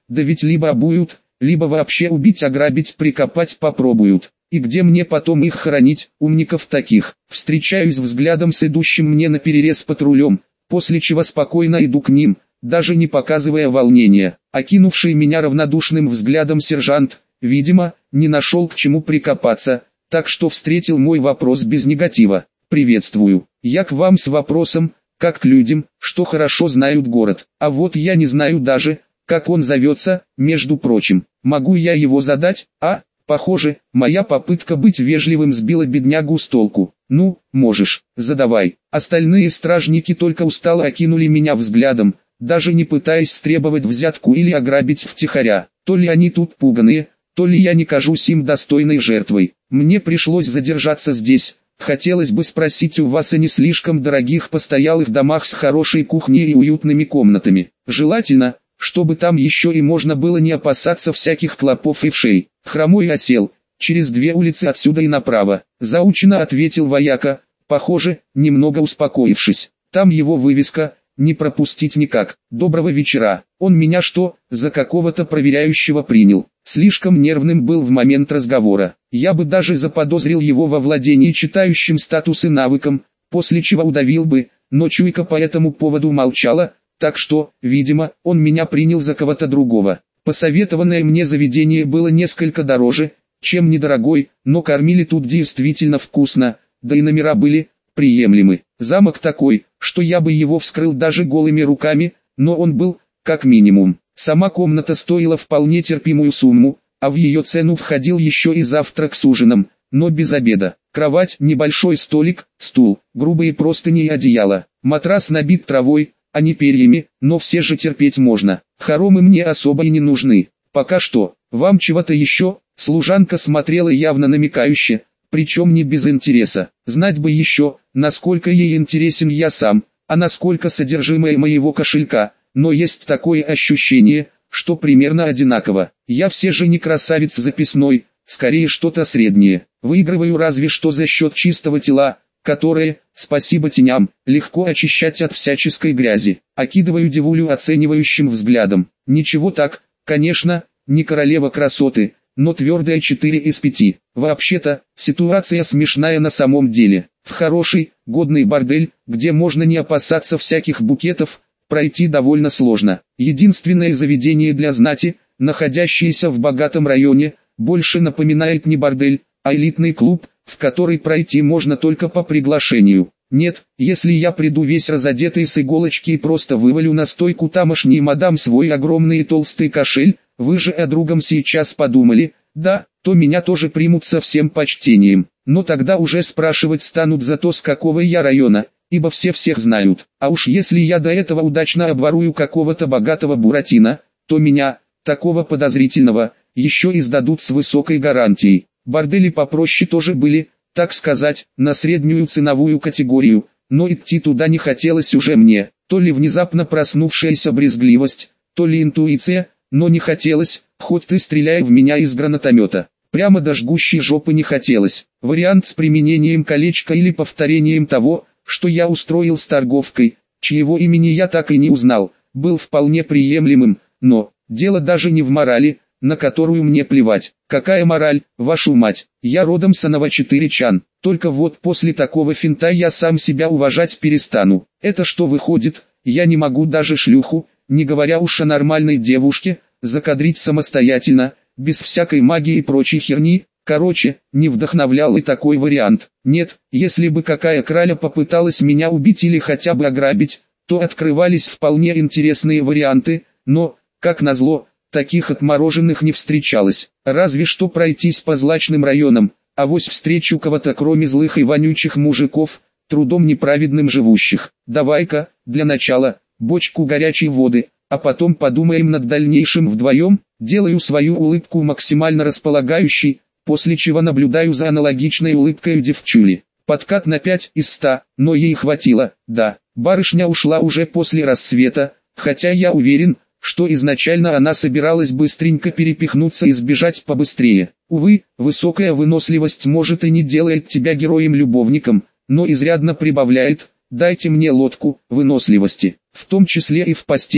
да ведь либо обуют, либо вообще убить, ограбить, прикопать попробуют. И где мне потом их хоронить, умников таких? Встречаюсь взглядом с идущим мне наперерез патрулем, после чего спокойно иду к ним, даже не показывая волнения. Окинувший меня равнодушным взглядом сержант, видимо, не нашел к чему прикопаться, так что встретил мой вопрос без негатива. «Приветствую. Я к вам с вопросом, как к людям, что хорошо знают город. А вот я не знаю даже, как он зовется, между прочим. Могу я его задать, а?» Похоже, моя попытка быть вежливым сбила беднягу с толку. «Ну, можешь, задавай». Остальные стражники только устало окинули меня взглядом, даже не пытаясь стребовать взятку или ограбить втихаря. То ли они тут пуганые, то ли я не кажусь им достойной жертвой. Мне пришлось задержаться здесь. Хотелось бы спросить у вас о не слишком дорогих постоялых домах с хорошей кухней и уютными комнатами. Желательно, чтобы там еще и можно было не опасаться всяких клопов и вшей. Хромой осел, через две улицы отсюда и направо. Заучено ответил вояка, похоже, немного успокоившись. Там его вывеска, не пропустить никак. Доброго вечера. Он меня что, за какого-то проверяющего принял? Слишком нервным был в момент разговора. Я бы даже заподозрил его во владении читающим статусы навыком, после чего удавил бы, но чуйка по этому поводу молчала, так что, видимо, он меня принял за кого-то другого. Посоветованное мне заведение было несколько дороже, чем недорогой, но кормили тут действительно вкусно, да и номера были приемлемы. Замок такой, что я бы его вскрыл даже голыми руками, но он был, как минимум. Сама комната стоила вполне терпимую сумму, а в ее цену входил еще и завтрак с ужином, но без обеда. Кровать, небольшой столик, стул, грубые простыни и одеяло. Матрас набит травой, а не перьями, но все же терпеть можно. Хоромы мне особо и не нужны. Пока что. Вам чего-то еще? Служанка смотрела явно намекающе, причем не без интереса. Знать бы еще, насколько ей интересен я сам, а насколько содержимое моего кошелька, но есть такое ощущение, что примерно одинаково. Я все же не красавец записной, скорее что-то среднее. Выигрываю разве что за счет чистого тела, которое, спасибо теням, легко очищать от всяческой грязи. Окидываю девулю оценивающим взглядом. Ничего так, конечно, не королева красоты, но твердая четыре из пяти. Вообще-то, ситуация смешная на самом деле. В хороший, годный бордель, где можно не опасаться всяких букетов, пройти довольно сложно. Единственное заведение для знати, находящееся в богатом районе, больше напоминает не бордель, а элитный клуб, в который пройти можно только по приглашению. Нет, если я приду весь разодетый с иголочки и просто вывалю на стойку тамошней мадам свой огромный и толстый кошель, вы же о другом сейчас подумали, да, то меня тоже примут со всем почтением. Но тогда уже спрашивать станут за то, с какого я района, ибо все всех знают. А уж если я до этого удачно обворую какого-то богатого буратино, то меня, такого подозрительного, еще и сдадут с высокой гарантией. Бордели попроще тоже были, так сказать, на среднюю ценовую категорию, но идти туда не хотелось уже мне. То ли внезапно проснувшаяся брезгливость, то ли интуиция, но не хотелось, хоть ты стреляй в меня из гранатомета. Прямо до жгущей жопы не хотелось. Вариант с применением колечка или повторением того, что я устроил с торговкой, чьего имени я так и не узнал, был вполне приемлемым, но дело даже не в морали, на которую мне плевать. Какая мораль, вашу мать, я родом с Новочетыречан, только вот после такого финта я сам себя уважать перестану. Это что выходит, я не могу даже шлюху, не говоря уж о нормальной девушке, закадрить самостоятельно, без всякой магии и прочей херни. Короче, не вдохновлял и такой вариант. Нет, если бы какая краля попыталась меня убить или хотя бы ограбить, то открывались вполне интересные варианты, но, как назло, таких отмороженных не встречалось. Разве что пройтись по злачным районам, авось встречу кого-то кроме злых и вонючих мужиков, трудом неправедным живущих. Давай-ка, для начала, бочку горячей воды, а потом подумаем над дальнейшим вдвоем. Делаю свою улыбку максимально располагающей, после чего наблюдаю за аналогичной улыбкой девчули. Подкат на пять из ста, но ей хватило, да. Барышня ушла уже после рассвета, хотя я уверен, что изначально она собиралась быстренько перепихнуться и сбежать побыстрее. Увы, высокая выносливость может и не делает тебя героем-любовником, но изрядно прибавляет, дайте мне лодку, выносливости, в том числе и в постели.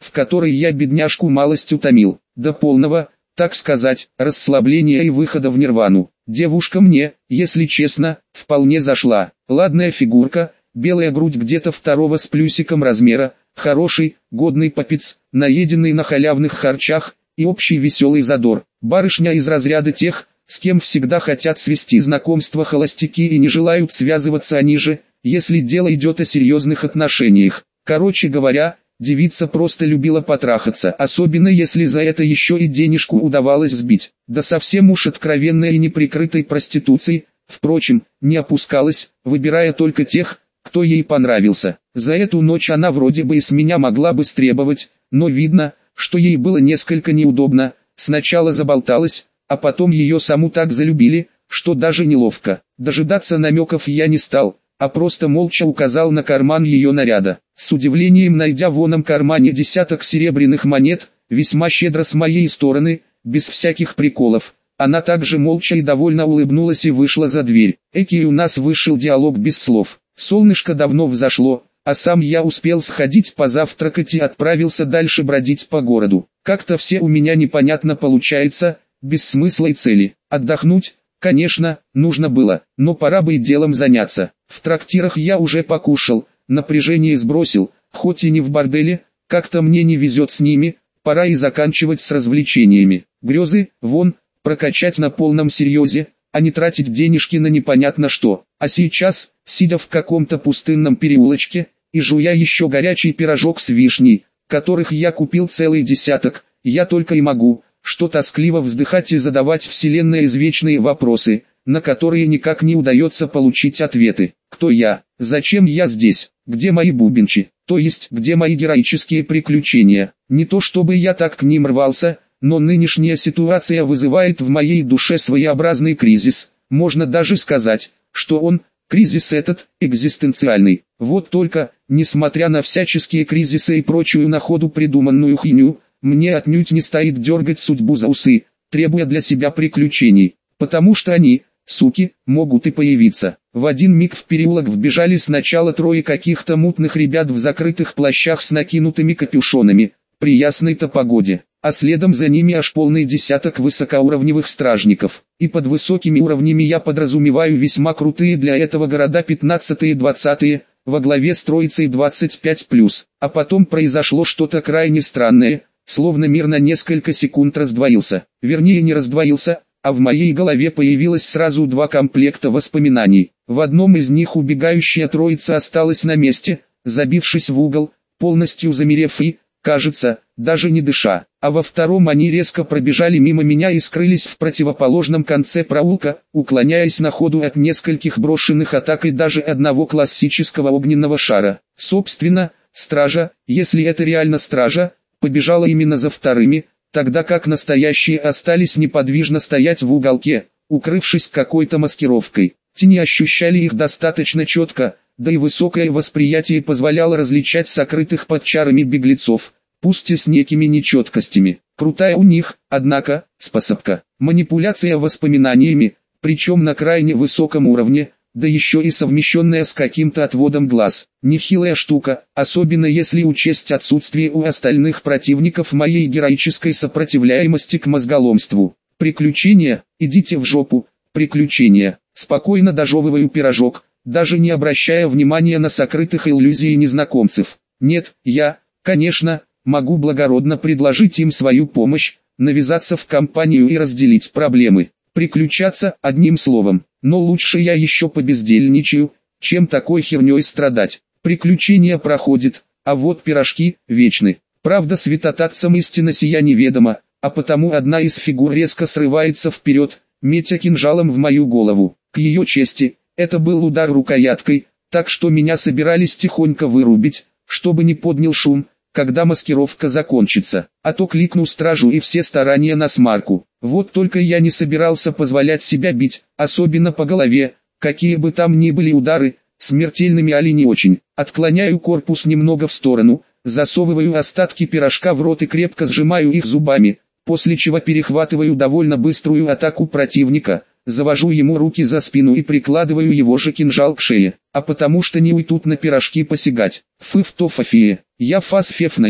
в которой я бедняжку малость утомил, до полного, так сказать, расслабления и выхода в нирвану. Девушка мне, если честно, вполне зашла. Ладная фигурка, белая грудь где-то второго с плюсиком размера, хороший, годный попец, наеденный на халявных харчах, и общий веселый задор. Барышня из разряда тех, с кем всегда хотят свести знакомство холостяки и не желают связываться они же, если дело идет о серьезных отношениях. Короче говоря, девица просто любила потрахаться, особенно если за это еще и денежку удавалось сбить. Да совсем уж откровенной и неприкрытой проституцией, впрочем, не опускалась, выбирая только тех, кто ей понравился. За эту ночь она вроде бы и с меня могла бы стребовать, но видно, что ей было несколько неудобно. Сначала заболталась, а потом ее саму так залюбили, что даже неловко. Дожидаться намеков я не стал, а просто молча указал на карман ее наряда. С удивлением найдя в оном кармане десяток серебряных монет, весьма щедро с моей стороны, без всяких приколов, она также молча и довольно улыбнулась и вышла за дверь. Экий у нас вышел диалог без слов. Солнышко давно взошло, а сам я успел сходить позавтракать и отправился дальше бродить по городу. Как-то все у меня непонятно получается, без смысла и цели. Отдохнуть, конечно, нужно было, но пора бы и делом заняться. В трактирах я уже покушал, напряжение сбросил, хоть и не в борделе, как-то мне не везет с ними, пора и заканчивать с развлечениями. Грезы, вон, прокачать на полном серьезе, а не тратить денежки на непонятно что. А сейчас, сидя в каком-то пустынном переулочке, и жуя еще горячий пирожок с вишней, которых я купил целый десяток, я только и могу, что тоскливо вздыхать и задавать вселенной извечные вопросы, на которые никак не удается получить ответы. Кто я? Зачем я здесь? Где мои бубенчи? То есть, где мои героические приключения? Не то чтобы я так к ним рвался, но нынешняя ситуация вызывает в моей душе своеобразный кризис. Можно даже сказать, что он, кризис этот, экзистенциальный. Вот только, несмотря на всяческие кризисы и прочую на ходу придуманную хиню, мне отнюдь не стоит дергать судьбу за усы, требуя для себя приключений, потому что они, суки, могут и появиться. В один миг в переулок вбежали сначала трое каких-то мутных ребят в закрытых плащах с накинутыми капюшонами, при ясной-то погоде, а следом за ними аж полный десяток высокоуровневых стражников. И под высокими уровнями я подразумеваю весьма крутые для этого города пятнадцатые и двадцатые, во главе с троицей двадцать пять плюс. А потом произошло что-то крайне странное, словно мир на несколько секунд раздвоился. Вернее, не раздвоился, а в моей голове появилось сразу два комплекта воспоминаний. В одном из них убегающая троица осталась на месте, забившись в угол, полностью замерев и, кажется, даже не дыша. А во втором они резко пробежали мимо меня и скрылись в противоположном конце проулка, уклоняясь на ходу от нескольких брошенных атак и даже одного классического огненного шара. Собственно, стража, если это реально стража, побежала именно за вторыми, тогда как настоящие остались неподвижно стоять в уголке, укрывшись какой-то маскировкой. Тени ощущали их достаточно четко, да и высокое восприятие позволяло различать сокрытых под чарами беглецов, пусть и с некими нечеткостями. Крутая у них, однако, способка. Манипуляция воспоминаниями, причем на крайне высоком уровне, да еще и совмещенная с каким-то отводом глаз. Нехилая штука, особенно если учесть отсутствие у остальных противников моей героической сопротивляемости к мозголомству. Приключения, идите в жопу, приключения. Спокойно дожевываю пирожок, даже не обращая внимания на сокрытых иллюзий незнакомцев. Нет, я, конечно, могу благородно предложить им свою помощь, навязаться в компанию и разделить проблемы. Приключаться, одним словом. Но лучше я еще побездельничаю, чем такой херней страдать. Приключения проходят, а вот пирожки вечны. Правда, святотатцам истина сия неведома, а потому одна из фигур резко срывается вперед, метя кинжалом в мою голову. К ее чести, это был удар рукояткой, так что меня собирались тихонько вырубить, чтобы не поднял шум, когда маскировка закончится. А то кликну стражу и все старания на смарку. Вот только я не собирался позволять себя бить, особенно по голове, какие бы там ни были удары, смертельными али не очень. Отклоняю корпус немного в сторону, засовываю остатки пирожка в рот и крепко сжимаю их зубами, после чего перехватываю довольно быструю атаку противника, завожу ему руки за спину и прикладываю его же кинжал к шее, а потому что не уйдут на пирожки посягать. Фыф-то-фафия, я фас-фефнаю.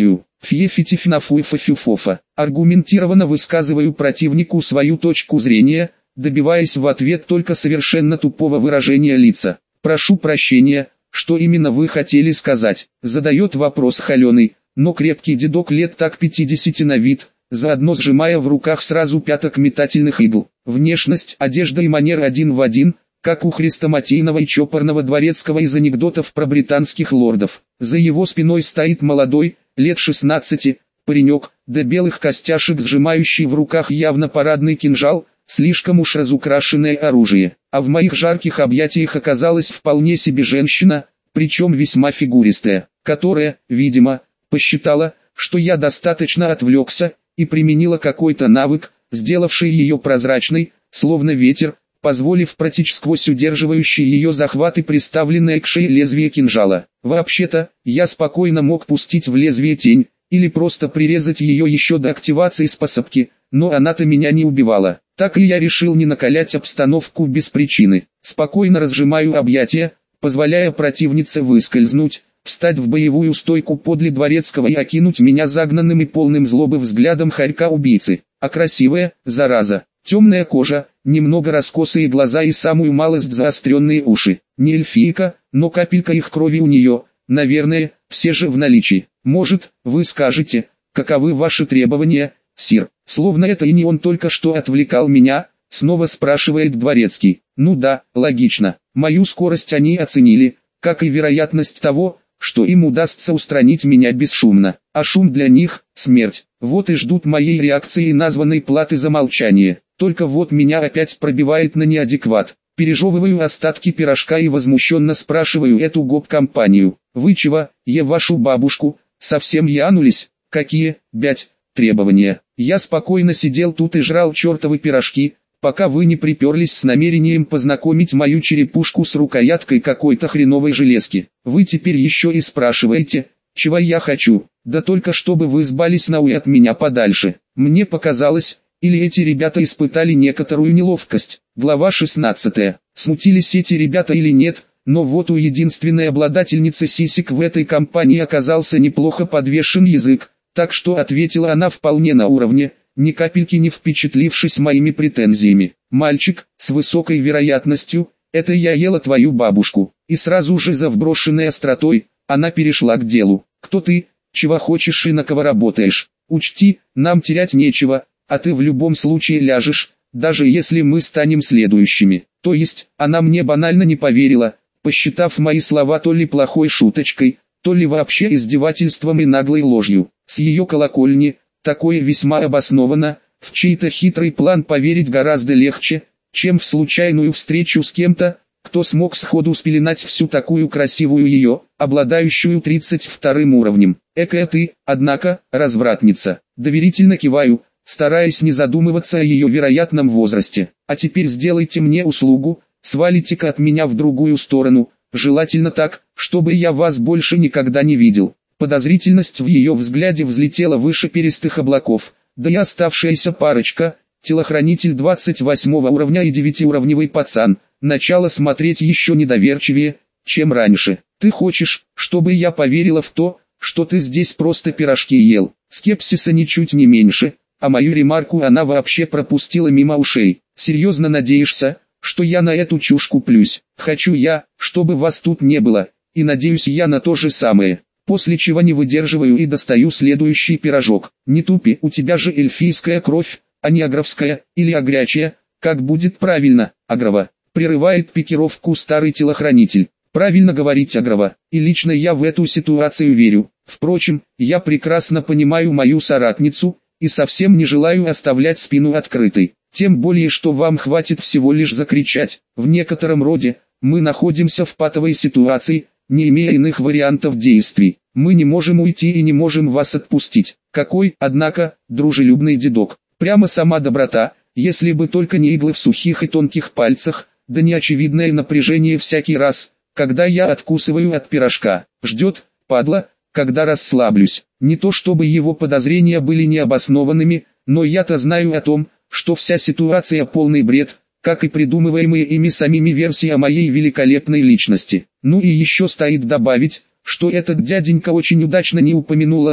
Фьефитифнафуйфафюфофа. Аргументированно высказываю противнику свою точку зрения, добиваясь в ответ только совершенно тупого выражения лица. Прошу прощения, что именно вы хотели сказать? Задает вопрос холеный, но крепкий дедок лет так пятидесяти на вид, заодно сжимая в руках сразу пяток метательных игл. Внешность, одежда и манеры один в один, как у хрестоматийного и чопорного дворецкого из анекдотов про британских лордов. За его спиной стоит молодой, лет шестнадцати, паренек, до белых костяшек сжимающий в руках явно парадный кинжал, слишком уж разукрашенное оружие. А в моих жарких объятиях оказалась вполне себе женщина, причем весьма фигуристая, которая, видимо, посчитала, что я достаточно отвлекся, и применила какой-то навык, сделавший ее прозрачной, словно ветер, позволив протечь сквозь удерживающий ее захват и приставленное к шее лезвие кинжала. Вообще-то, я спокойно мог пустить в лезвие тень, или просто прирезать ее еще до активации способки, но она-то меня не убивала. Так и я решил не накалять обстановку без причины. Спокойно разжимаю объятия, позволяя противнице выскользнуть, встать в боевую стойку подле дворецкого и окинуть меня загнанным и полным злобы взглядом хорька-убийцы. А красивая, зараза, темная кожа, немного раскосые глаза и самую малость заостренные уши. Не эльфийка, но капелька их крови у нее, наверное, все же в наличии. Может, вы скажете, каковы ваши требования, сир? Словно это и не он только что отвлекал меня, снова спрашивает дворецкий. Ну да, логично. Мою скорость они оценили, как и вероятность того, что им удастся устранить меня бесшумно. А шум для них – смерть. Вот и ждут моей реакции и названной платы за молчание. Только вот меня опять пробивает на неадекват. Пережевываю остатки пирожка и возмущенно спрашиваю эту гоп-компанию. Вы чего, е вашу бабушку, совсем янулись? Какие, бять, требования? Я спокойно сидел тут и жрал чертовы пирожки, пока вы не приперлись с намерением познакомить мою черепушку с рукояткой какой-то хреновой железки. Вы теперь еще и спрашиваете, чего я хочу, да только чтобы вы сбались нахуй от меня подальше. Мне показалось, или эти ребята испытали некоторую неловкость. Глава шестнадцатая. Смутились эти ребята или нет, но вот у единственной обладательницы сисек в этой компании оказался неплохо подвешен язык, так что ответила она вполне на уровне, ни капельки не впечатлившись моими претензиями. «Мальчик, с высокой вероятностью, это я ела твою бабушку». И сразу же за вброшенной остротой, она перешла к делу. «Кто ты, чего хочешь и на кого работаешь? Учти, нам терять нечего, а ты в любом случае ляжешь, даже если мы станем следующими». То есть, она мне банально не поверила, посчитав мои слова то ли плохой шуточкой, то ли вообще издевательством и наглой ложью. С ее колокольни, такое весьма обоснованно, в чей-то хитрый план поверить гораздо легче, чем в случайную встречу с кем-то, кто смог сходу спеленать всю такую красивую ее, обладающую тридцать вторым уровнем. Экая ты, однако, развратница. Доверительно киваю, стараясь не задумываться о ее вероятном возрасте. А теперь сделайте мне услугу, свалите-ка от меня в другую сторону, желательно так, чтобы я вас больше никогда не видел. Подозрительность в ее взгляде взлетела выше перистых облаков, да и оставшаяся парочка, телохранитель двадцать восьмого уровня и девятиуровневый пацан, начала смотреть еще недоверчивее, чем раньше. Ты хочешь, чтобы я поверила в то, что ты здесь просто пирожки ел? Скепсиса ничуть не меньше, а мою ремарку она вообще пропустила мимо ушей. Серьезно надеешься, что я на эту чушь куплюсь? Хочу я, чтобы вас тут не было, и надеюсь я на то же самое. После чего не выдерживаю и достаю следующий пирожок. Не тупи, у тебя же эльфийская кровь, а не агровская, или агрячая, как будет правильно, агрова. Прерывает пикировку старый телохранитель. Правильно говорить агрова, и лично я в эту ситуацию верю. Впрочем, я прекрасно понимаю мою соратницу, и совсем не желаю оставлять спину открытой. Тем более, что вам хватит всего лишь закричать. В некотором роде, мы находимся в патовой ситуации, не имея иных вариантов действий. Мы не можем уйти и не можем вас отпустить. Какой, однако, дружелюбный дедок. Прямо сама доброта, если бы только не иглы в сухих и тонких пальцах, да не очевидное напряжение всякий раз, когда я откусываю от пирожка. Ждет, падла, когда расслаблюсь. Не то чтобы его подозрения были необоснованными, но я-то знаю о том, что вся ситуация полный бред, как и придумываемые ими самими версии о моей великолепной личности. Ну и еще стоит добавить, что этот дяденька очень удачно не упомянул о том,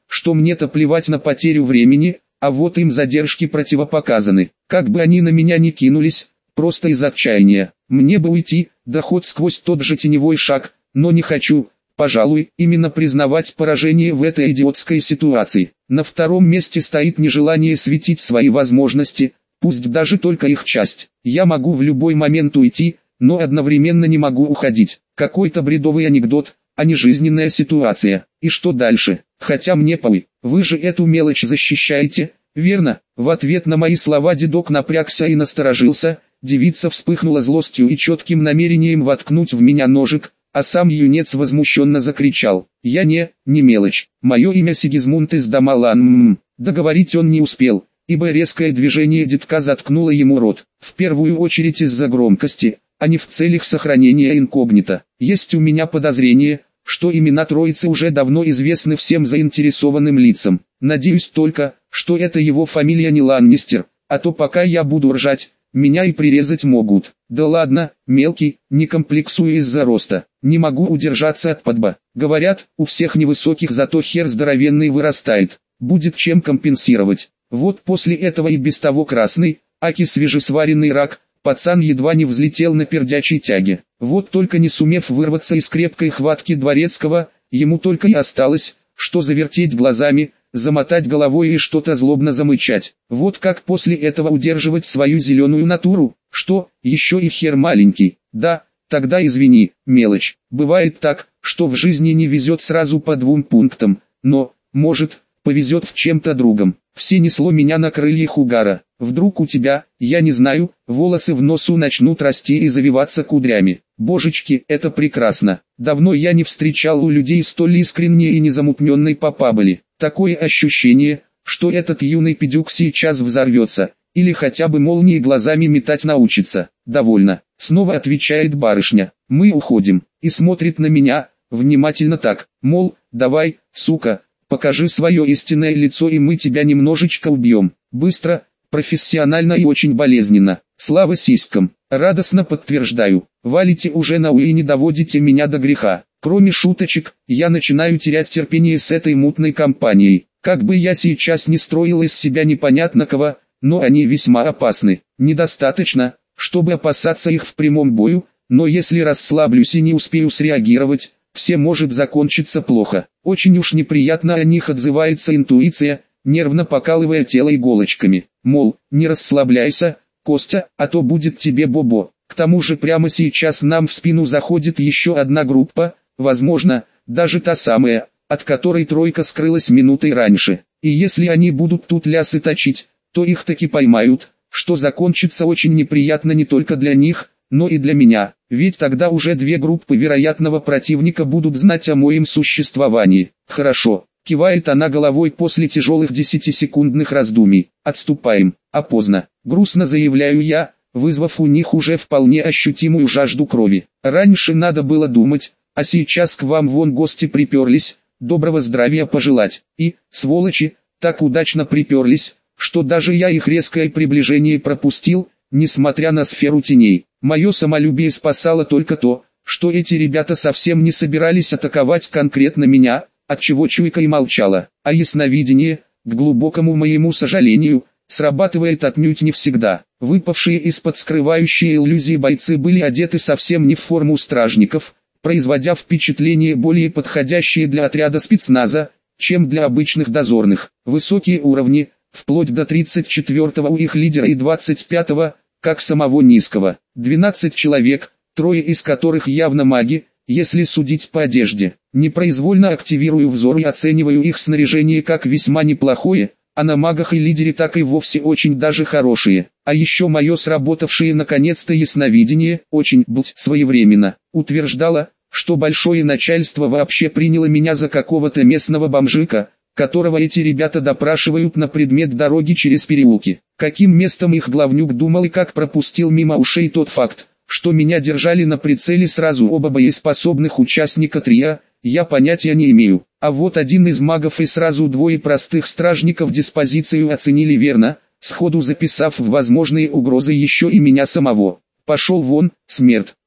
что мне-то плевать на потерю времени, а вот им задержки противопоказаны. Как бы они на меня ни кинулись, просто из отчаяния. Мне бы уйти, да хоть сквозь тот же теневой шаг, но не хочу, пожалуй, именно признавать поражение в этой идиотской ситуации. На втором месте стоит нежелание светить свои возможности, пусть даже только их часть. Я могу в любой момент уйти, но одновременно не могу уходить. Какой-то бредовый анекдот, а не жизненная ситуация. И что дальше? Хотя мне пой, вы же эту мелочь защищаете, верно? В ответ на мои слова дедок напрягся и насторожился, девица вспыхнула злостью и четким намерением воткнуть в меня ножик, а сам юнец возмущенно закричал: «Я не, не мелочь, мое имя Сигизмунд из Дамалан». М-м-м. Договорить он не успел, ибо резкое движение дедка заткнуло ему рот, в первую очередь из-за громкости, а не в целях сохранения инкогнито. Есть у меня подозрение, что имена троицы уже давно известны всем заинтересованным лицам. Надеюсь только, что это его фамилия не Ланнистер, а то пока я буду ржать, меня и прирезать могут. Да ладно, мелкий, не комплексую из-за роста, не могу удержаться от подба. Говорят, у всех невысоких зато хер здоровенный вырастает, будет чем компенсировать. Вот после этого и без того красный, аки свежесваренный рак, пацан едва не взлетел на пердячей тяге. Вот только не сумев вырваться из крепкой хватки дворецкого, ему только и осталось, что завертеть глазами, замотать головой и что-то злобно замычать. Вот как после этого удерживать свою зеленую натуру? Что, еще и хер маленький? Да, тогда извини, мелочь. Бывает так, что в жизни не везет сразу по двум пунктам, но, может, повезет в чем-то другом. Все несло меня на крыльях угара. Вдруг у тебя, я не знаю, волосы в носу начнут расти и завиваться кудрями. Божечки, это прекрасно. Давно я не встречал у людей столь искренней и незамутненной попабыли. Такое ощущение, что этот юный педюк сейчас взорвется, или хотя бы молнией глазами метать научится. Довольно. Снова отвечает барышня. Мы уходим. И смотрит на меня, внимательно так, мол, давай, сука, покажи свое истинное лицо и мы тебя немножечко убьем. Быстро, профессионально и очень болезненно. Слава сиськам. Радостно подтверждаю. Валите уже на уи и не доводите меня до греха. Кроме шуточек, я начинаю терять терпение с этой мутной компанией. Как бы я сейчас не строил из себя непонятно кого, но они весьма опасны. Недостаточно, чтобы опасаться их в прямом бою, но если расслаблюсь и не успею среагировать, все может закончиться плохо. Очень уж неприятно о них отзывается интуиция, нервно покалывая тело иголочками. Мол, не расслабляйся, Костя, а то будет тебе бобо. К тому же прямо сейчас нам в спину заходит еще одна группа, возможно, даже та самая, от которой тройка скрылась минутой раньше. И если они будут тут лясы точить, то их таки поймают, что закончится очень неприятно не только для них, но и для меня. Ведь тогда уже две группы вероятного противника будут знать о моем существовании. Хорошо, кивает она головой после тяжелых десятисекундных раздумий. Отступаем, а поздно. Грустно заявляю я, вызвав у них уже вполне ощутимую жажду крови. Раньше надо было думать, а сейчас к вам вон гости приперлись, доброго здравия пожелать. И, сволочи, так удачно приперлись, что даже я их резкое приближение пропустил, несмотря на сферу теней. Мое самолюбие спасало только то, что эти ребята совсем не собирались атаковать конкретно меня, отчего чуйка и молчала. А ясновидение, к глубокому моему сожалению, срабатывает отнюдь не всегда. Выпавшие из-под скрывающей иллюзии бойцы были одеты совсем не в форму стражников, производя впечатление более подходящее для отряда спецназа, чем для обычных дозорных. Высокие уровни, вплоть до тридцать четвёртого у их лидера и двадцать пятого, как самого низкого. двенадцать человек, трое из которых явно маги, если судить по одежде. Непроизвольно активирую взор и оцениваю их снаряжение как весьма неплохое, а на магах и лидере так и вовсе очень даже хорошие. А еще мое сработавшее наконец-то ясновидение, очень, блядь, своевременно, утверждало, что большое начальство вообще приняло меня за какого-то местного бомжика, которого эти ребята допрашивают на предмет дороги через переулки. Каким местом их главнюк думал и как пропустил мимо ушей тот факт, что меня держали на прицеле сразу оба боеспособных участника трио, я понятия не имею. А вот один из магов и сразу двое простых стражников диспозицию оценили верно, сходу записав в возможные угрозы еще и меня самого. Пошел вон, смерть.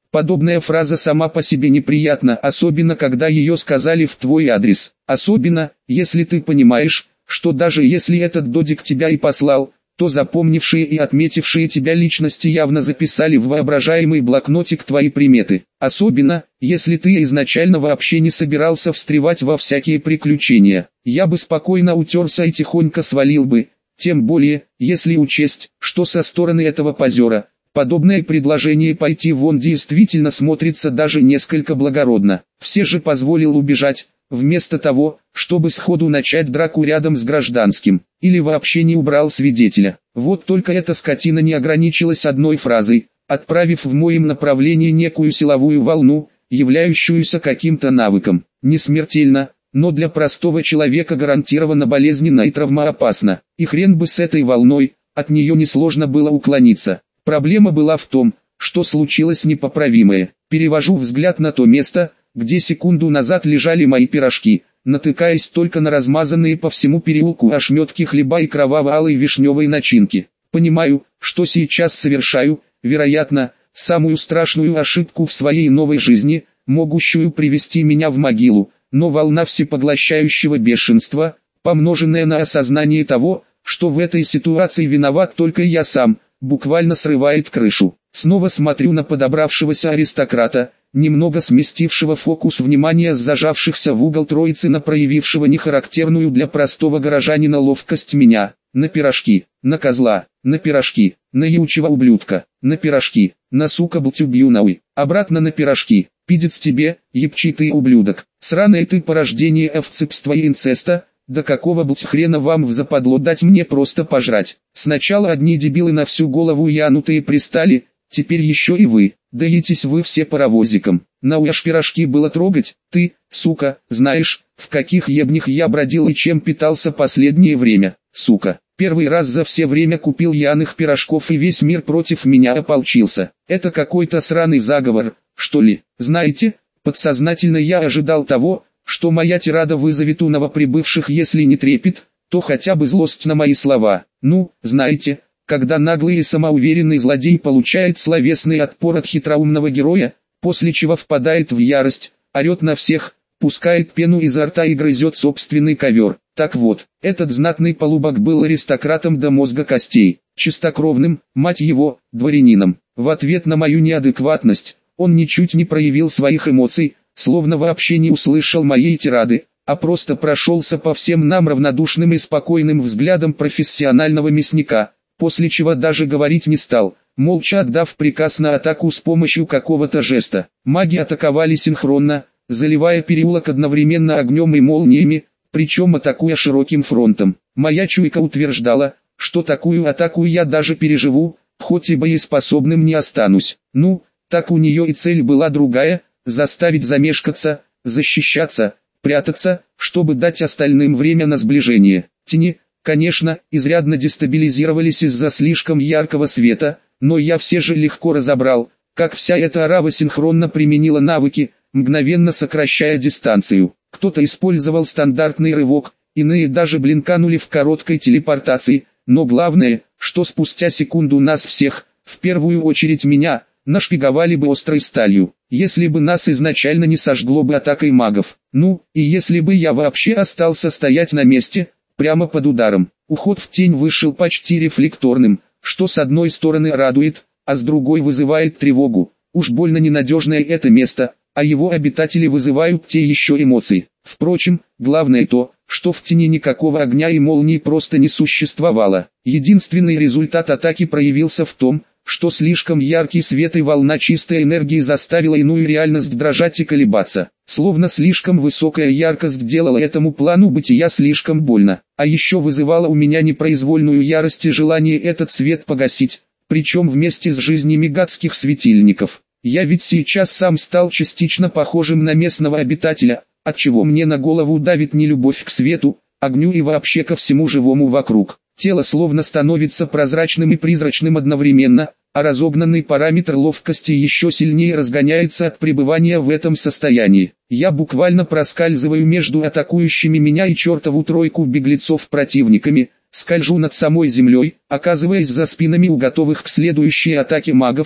Подобная фраза сама по себе неприятна, особенно когда ее сказали в твой адрес. Особенно, если ты понимаешь, что даже если этот додик тебя и послал, то запомнившие и отметившие тебя личности явно записали в воображаемый блокнотик твои приметы. Особенно, если ты изначально вообще не собирался встревать во всякие приключения. Я бы спокойно утерся и тихонько свалил бы, тем более, если учесть, что со стороны этого позера, подобное предложение пойти вон действительно смотрится даже несколько благородно. Все же позволил убежать, вместо того, чтобы сходу начать драку рядом с гражданским, или вообще не убрал свидетеля. Вот только эта скотина не ограничилась одной фразой, отправив в моем направлении некую силовую волну, являющуюся каким-то навыком. Не смертельно, но для простого человека гарантированно болезненно и травмоопасно. И хрен бы с этой волной, от нее несложно было уклониться. Проблема была в том, что случилось непоправимое. Перевожу взгляд на то место, где секунду назад лежали мои пирожки, натыкаясь только на размазанные по всему переулку ошметки хлеба и кроваво-алой вишневой начинки. Понимаю, что сейчас совершаю, вероятно, самую страшную ошибку в своей новой жизни, могущую привести меня в могилу, но волна всепоглощающего бешенства, помноженная на осознание того, что в этой ситуации виноват только я сам, буквально срывает крышу. Снова смотрю на подобравшегося аристократа, немного сместившего фокус внимания с зажавшихся в угол троицы на проявившего нехарактерную для простого горожанина ловкость меня, на пирожки, на козла, на пирожки, на ячего ублюдка, на пирожки, на сука блтюбью науй, обратно на пирожки, пидец тебе, ебчитый ублюдок, сраное ты порождение овцепства и инцеста, да какого блядь хрена вам взападло дать мне просто пожрать. Сначала одни дебилы на всю голову янутые пристали, теперь еще и вы, даетесь вы все паровозиком. Науя ж пирожки было трогать, ты, сука, знаешь, в каких ебнях я бродил и чем питался последнее время, сука. Первый раз за все время купил яных пирожков и весь мир против меня ополчился. Это какой-то сраный заговор, что ли? Знаете, подсознательно я ожидал того, что моя тирада вызовет у новоприбывших если не трепет, то хотя бы злость на мои слова. Ну, знаете, когда наглый и самоуверенный злодей получает словесный отпор от хитроумного героя, после чего впадает в ярость, орет на всех, пускает пену изо рта и грызет собственный ковер. Так вот, этот знатный полубок был аристократом до мозга костей, чистокровным, мать его, дворянином. В ответ на мою неадекватность, он ничуть не проявил своих эмоций, словно вообще не услышал моей тирады, а просто прошелся по всем нам равнодушным и спокойным взглядом профессионального мясника, после чего даже говорить не стал, молча отдав приказ на атаку с помощью какого-то жеста. Маги атаковали синхронно, заливая переулок одновременно огнем и молниями, причем атакуя широким фронтом. Моя чуйка утверждала, что такую атаку я даже переживу, хоть и боеспособным не останусь. Ну, так у нее и цель была другая – заставить замешкаться, защищаться, прятаться, чтобы дать остальным время на сближение. Тени, конечно, изрядно дестабилизировались из-за слишком яркого света, но я все же легко разобрал, как вся эта орава синхронно применила навыки, мгновенно сокращая дистанцию. Кто-то использовал стандартный рывок, иные даже блинканули в короткой телепортации, но главное, что спустя секунду нас всех, в первую очередь меня, нашпиговали бы острой сталью, если бы нас изначально не сожгло бы атакой магов. Ну, и если бы я вообще остался стоять на месте, прямо под ударом. Уход в тень вышел почти рефлекторным, что с одной стороны радует, а с другой вызывает тревогу. Уж больно ненадежное это место, а его обитатели вызывают те еще эмоции. Впрочем, главное то, что в тени никакого огня и молнии просто не существовало. Единственный результат атаки проявился в том, что слишком яркий свет и волна чистой энергии заставила иную реальность дрожать и колебаться. Словно слишком высокая яркость делала этому плану бытия слишком больно, а еще вызывала у меня непроизвольную ярость и желание этот свет погасить, причем вместе с жизнями гадских светильников. Я ведь сейчас сам стал частично похожим на местного обитателя, отчего мне на голову давит не любовь к свету, огню и вообще ко всему живому вокруг. Тело словно становится прозрачным и призрачным одновременно, а разогнанный параметр ловкости еще сильнее разгоняется от пребывания в этом состоянии. Я буквально проскальзываю между атакующими меня и чертову тройку беглецов противниками, скольжу над самой землей, оказываясь за спинами у готовых к следующей атаке магов,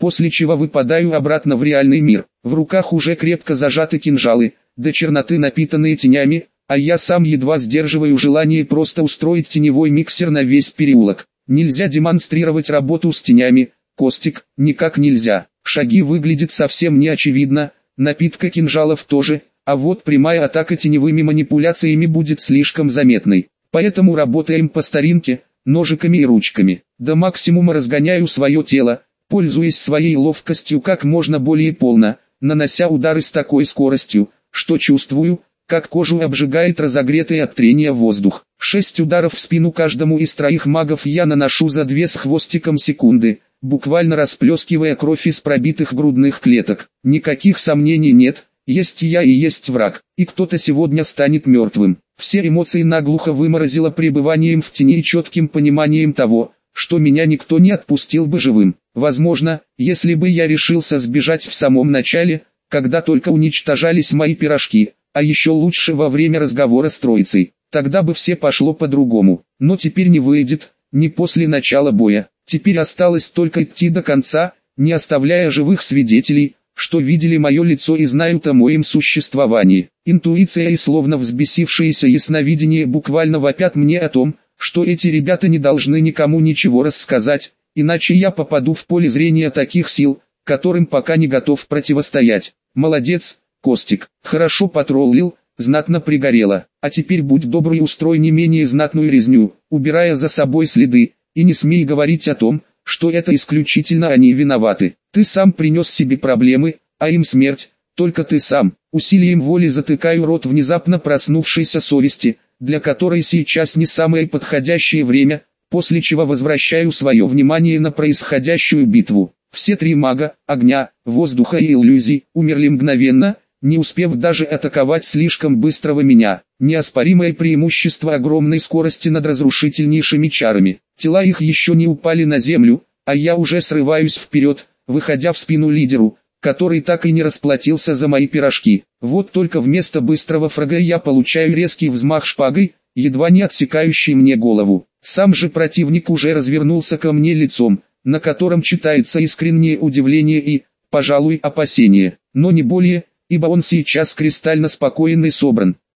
после чего выпадаю обратно в реальный мир. В руках уже крепко зажаты кинжалы, до черноты напитанные тенями, а я сам едва сдерживаю желание просто устроить теневой миксер на весь переулок. Нельзя демонстрировать работу с тенями, Костик, никак нельзя. Шаги выглядят совсем неочевидно, напитка кинжалов тоже, а вот прямая атака теневыми манипуляциями будет слишком заметной. Поэтому работаем по старинке, ножиками и ручками. До максимума разгоняю свое тело, пользуясь своей ловкостью как можно более полно, нанося удары с такой скоростью, что чувствую, как кожу обжигает разогретый от трения воздух. Шесть ударов в спину каждому из троих магов я наношу за две с хвостиком секунды, буквально расплескивая кровь из пробитых грудных клеток. Никаких сомнений нет, есть я и есть враг, и кто-то сегодня станет мертвым. Все эмоции наглухо выморозило пребыванием в тени и четким пониманием того, что меня никто не отпустил бы живым. Возможно, если бы я решился сбежать в самом начале, когда только уничтожались мои пирожки, а еще лучше во время разговора с троицей, тогда бы все пошло по-другому. Но теперь не выйдет, не после начала боя. Теперь осталось только идти до конца, не оставляя живых свидетелей, что видели мое лицо и знают о моем существовании. Интуиция и словно взбесившееся ясновидение буквально вопят мне о том, что эти ребята не должны никому ничего рассказать, иначе я попаду в поле зрения таких сил, которым пока не готов противостоять. Молодец, Костик, хорошо потроллил, знатно пригорело, а теперь будь добр и устрой не менее знатную резню, убирая за собой следы, и не смей говорить о том, что это исключительно они виноваты. Ты сам принес себе проблемы, а им смерть, только ты сам. Усилием воли затыкаю рот внезапно проснувшейся совести, для которой сейчас не самое подходящее время, после чего возвращаю свое внимание на происходящую битву. Все три мага, огня, воздуха и иллюзий, умерли мгновенно, не успев даже атаковать слишком быстрого меня. Неоспоримое преимущество огромной скорости над разрушительнейшими чарами. Тела их еще не упали на землю, а я уже срываюсь вперед, выходя в спину лидеру, который так и не расплатился за мои пирожки. Вот только вместо быстрого фрага я получаю резкий взмах шпагой, едва не отсекающий мне голову. Сам же противник уже развернулся ко мне лицом, на котором читается искреннее удивление и, пожалуй, опасение, но не более, ибо он сейчас кристально спокоен и собран.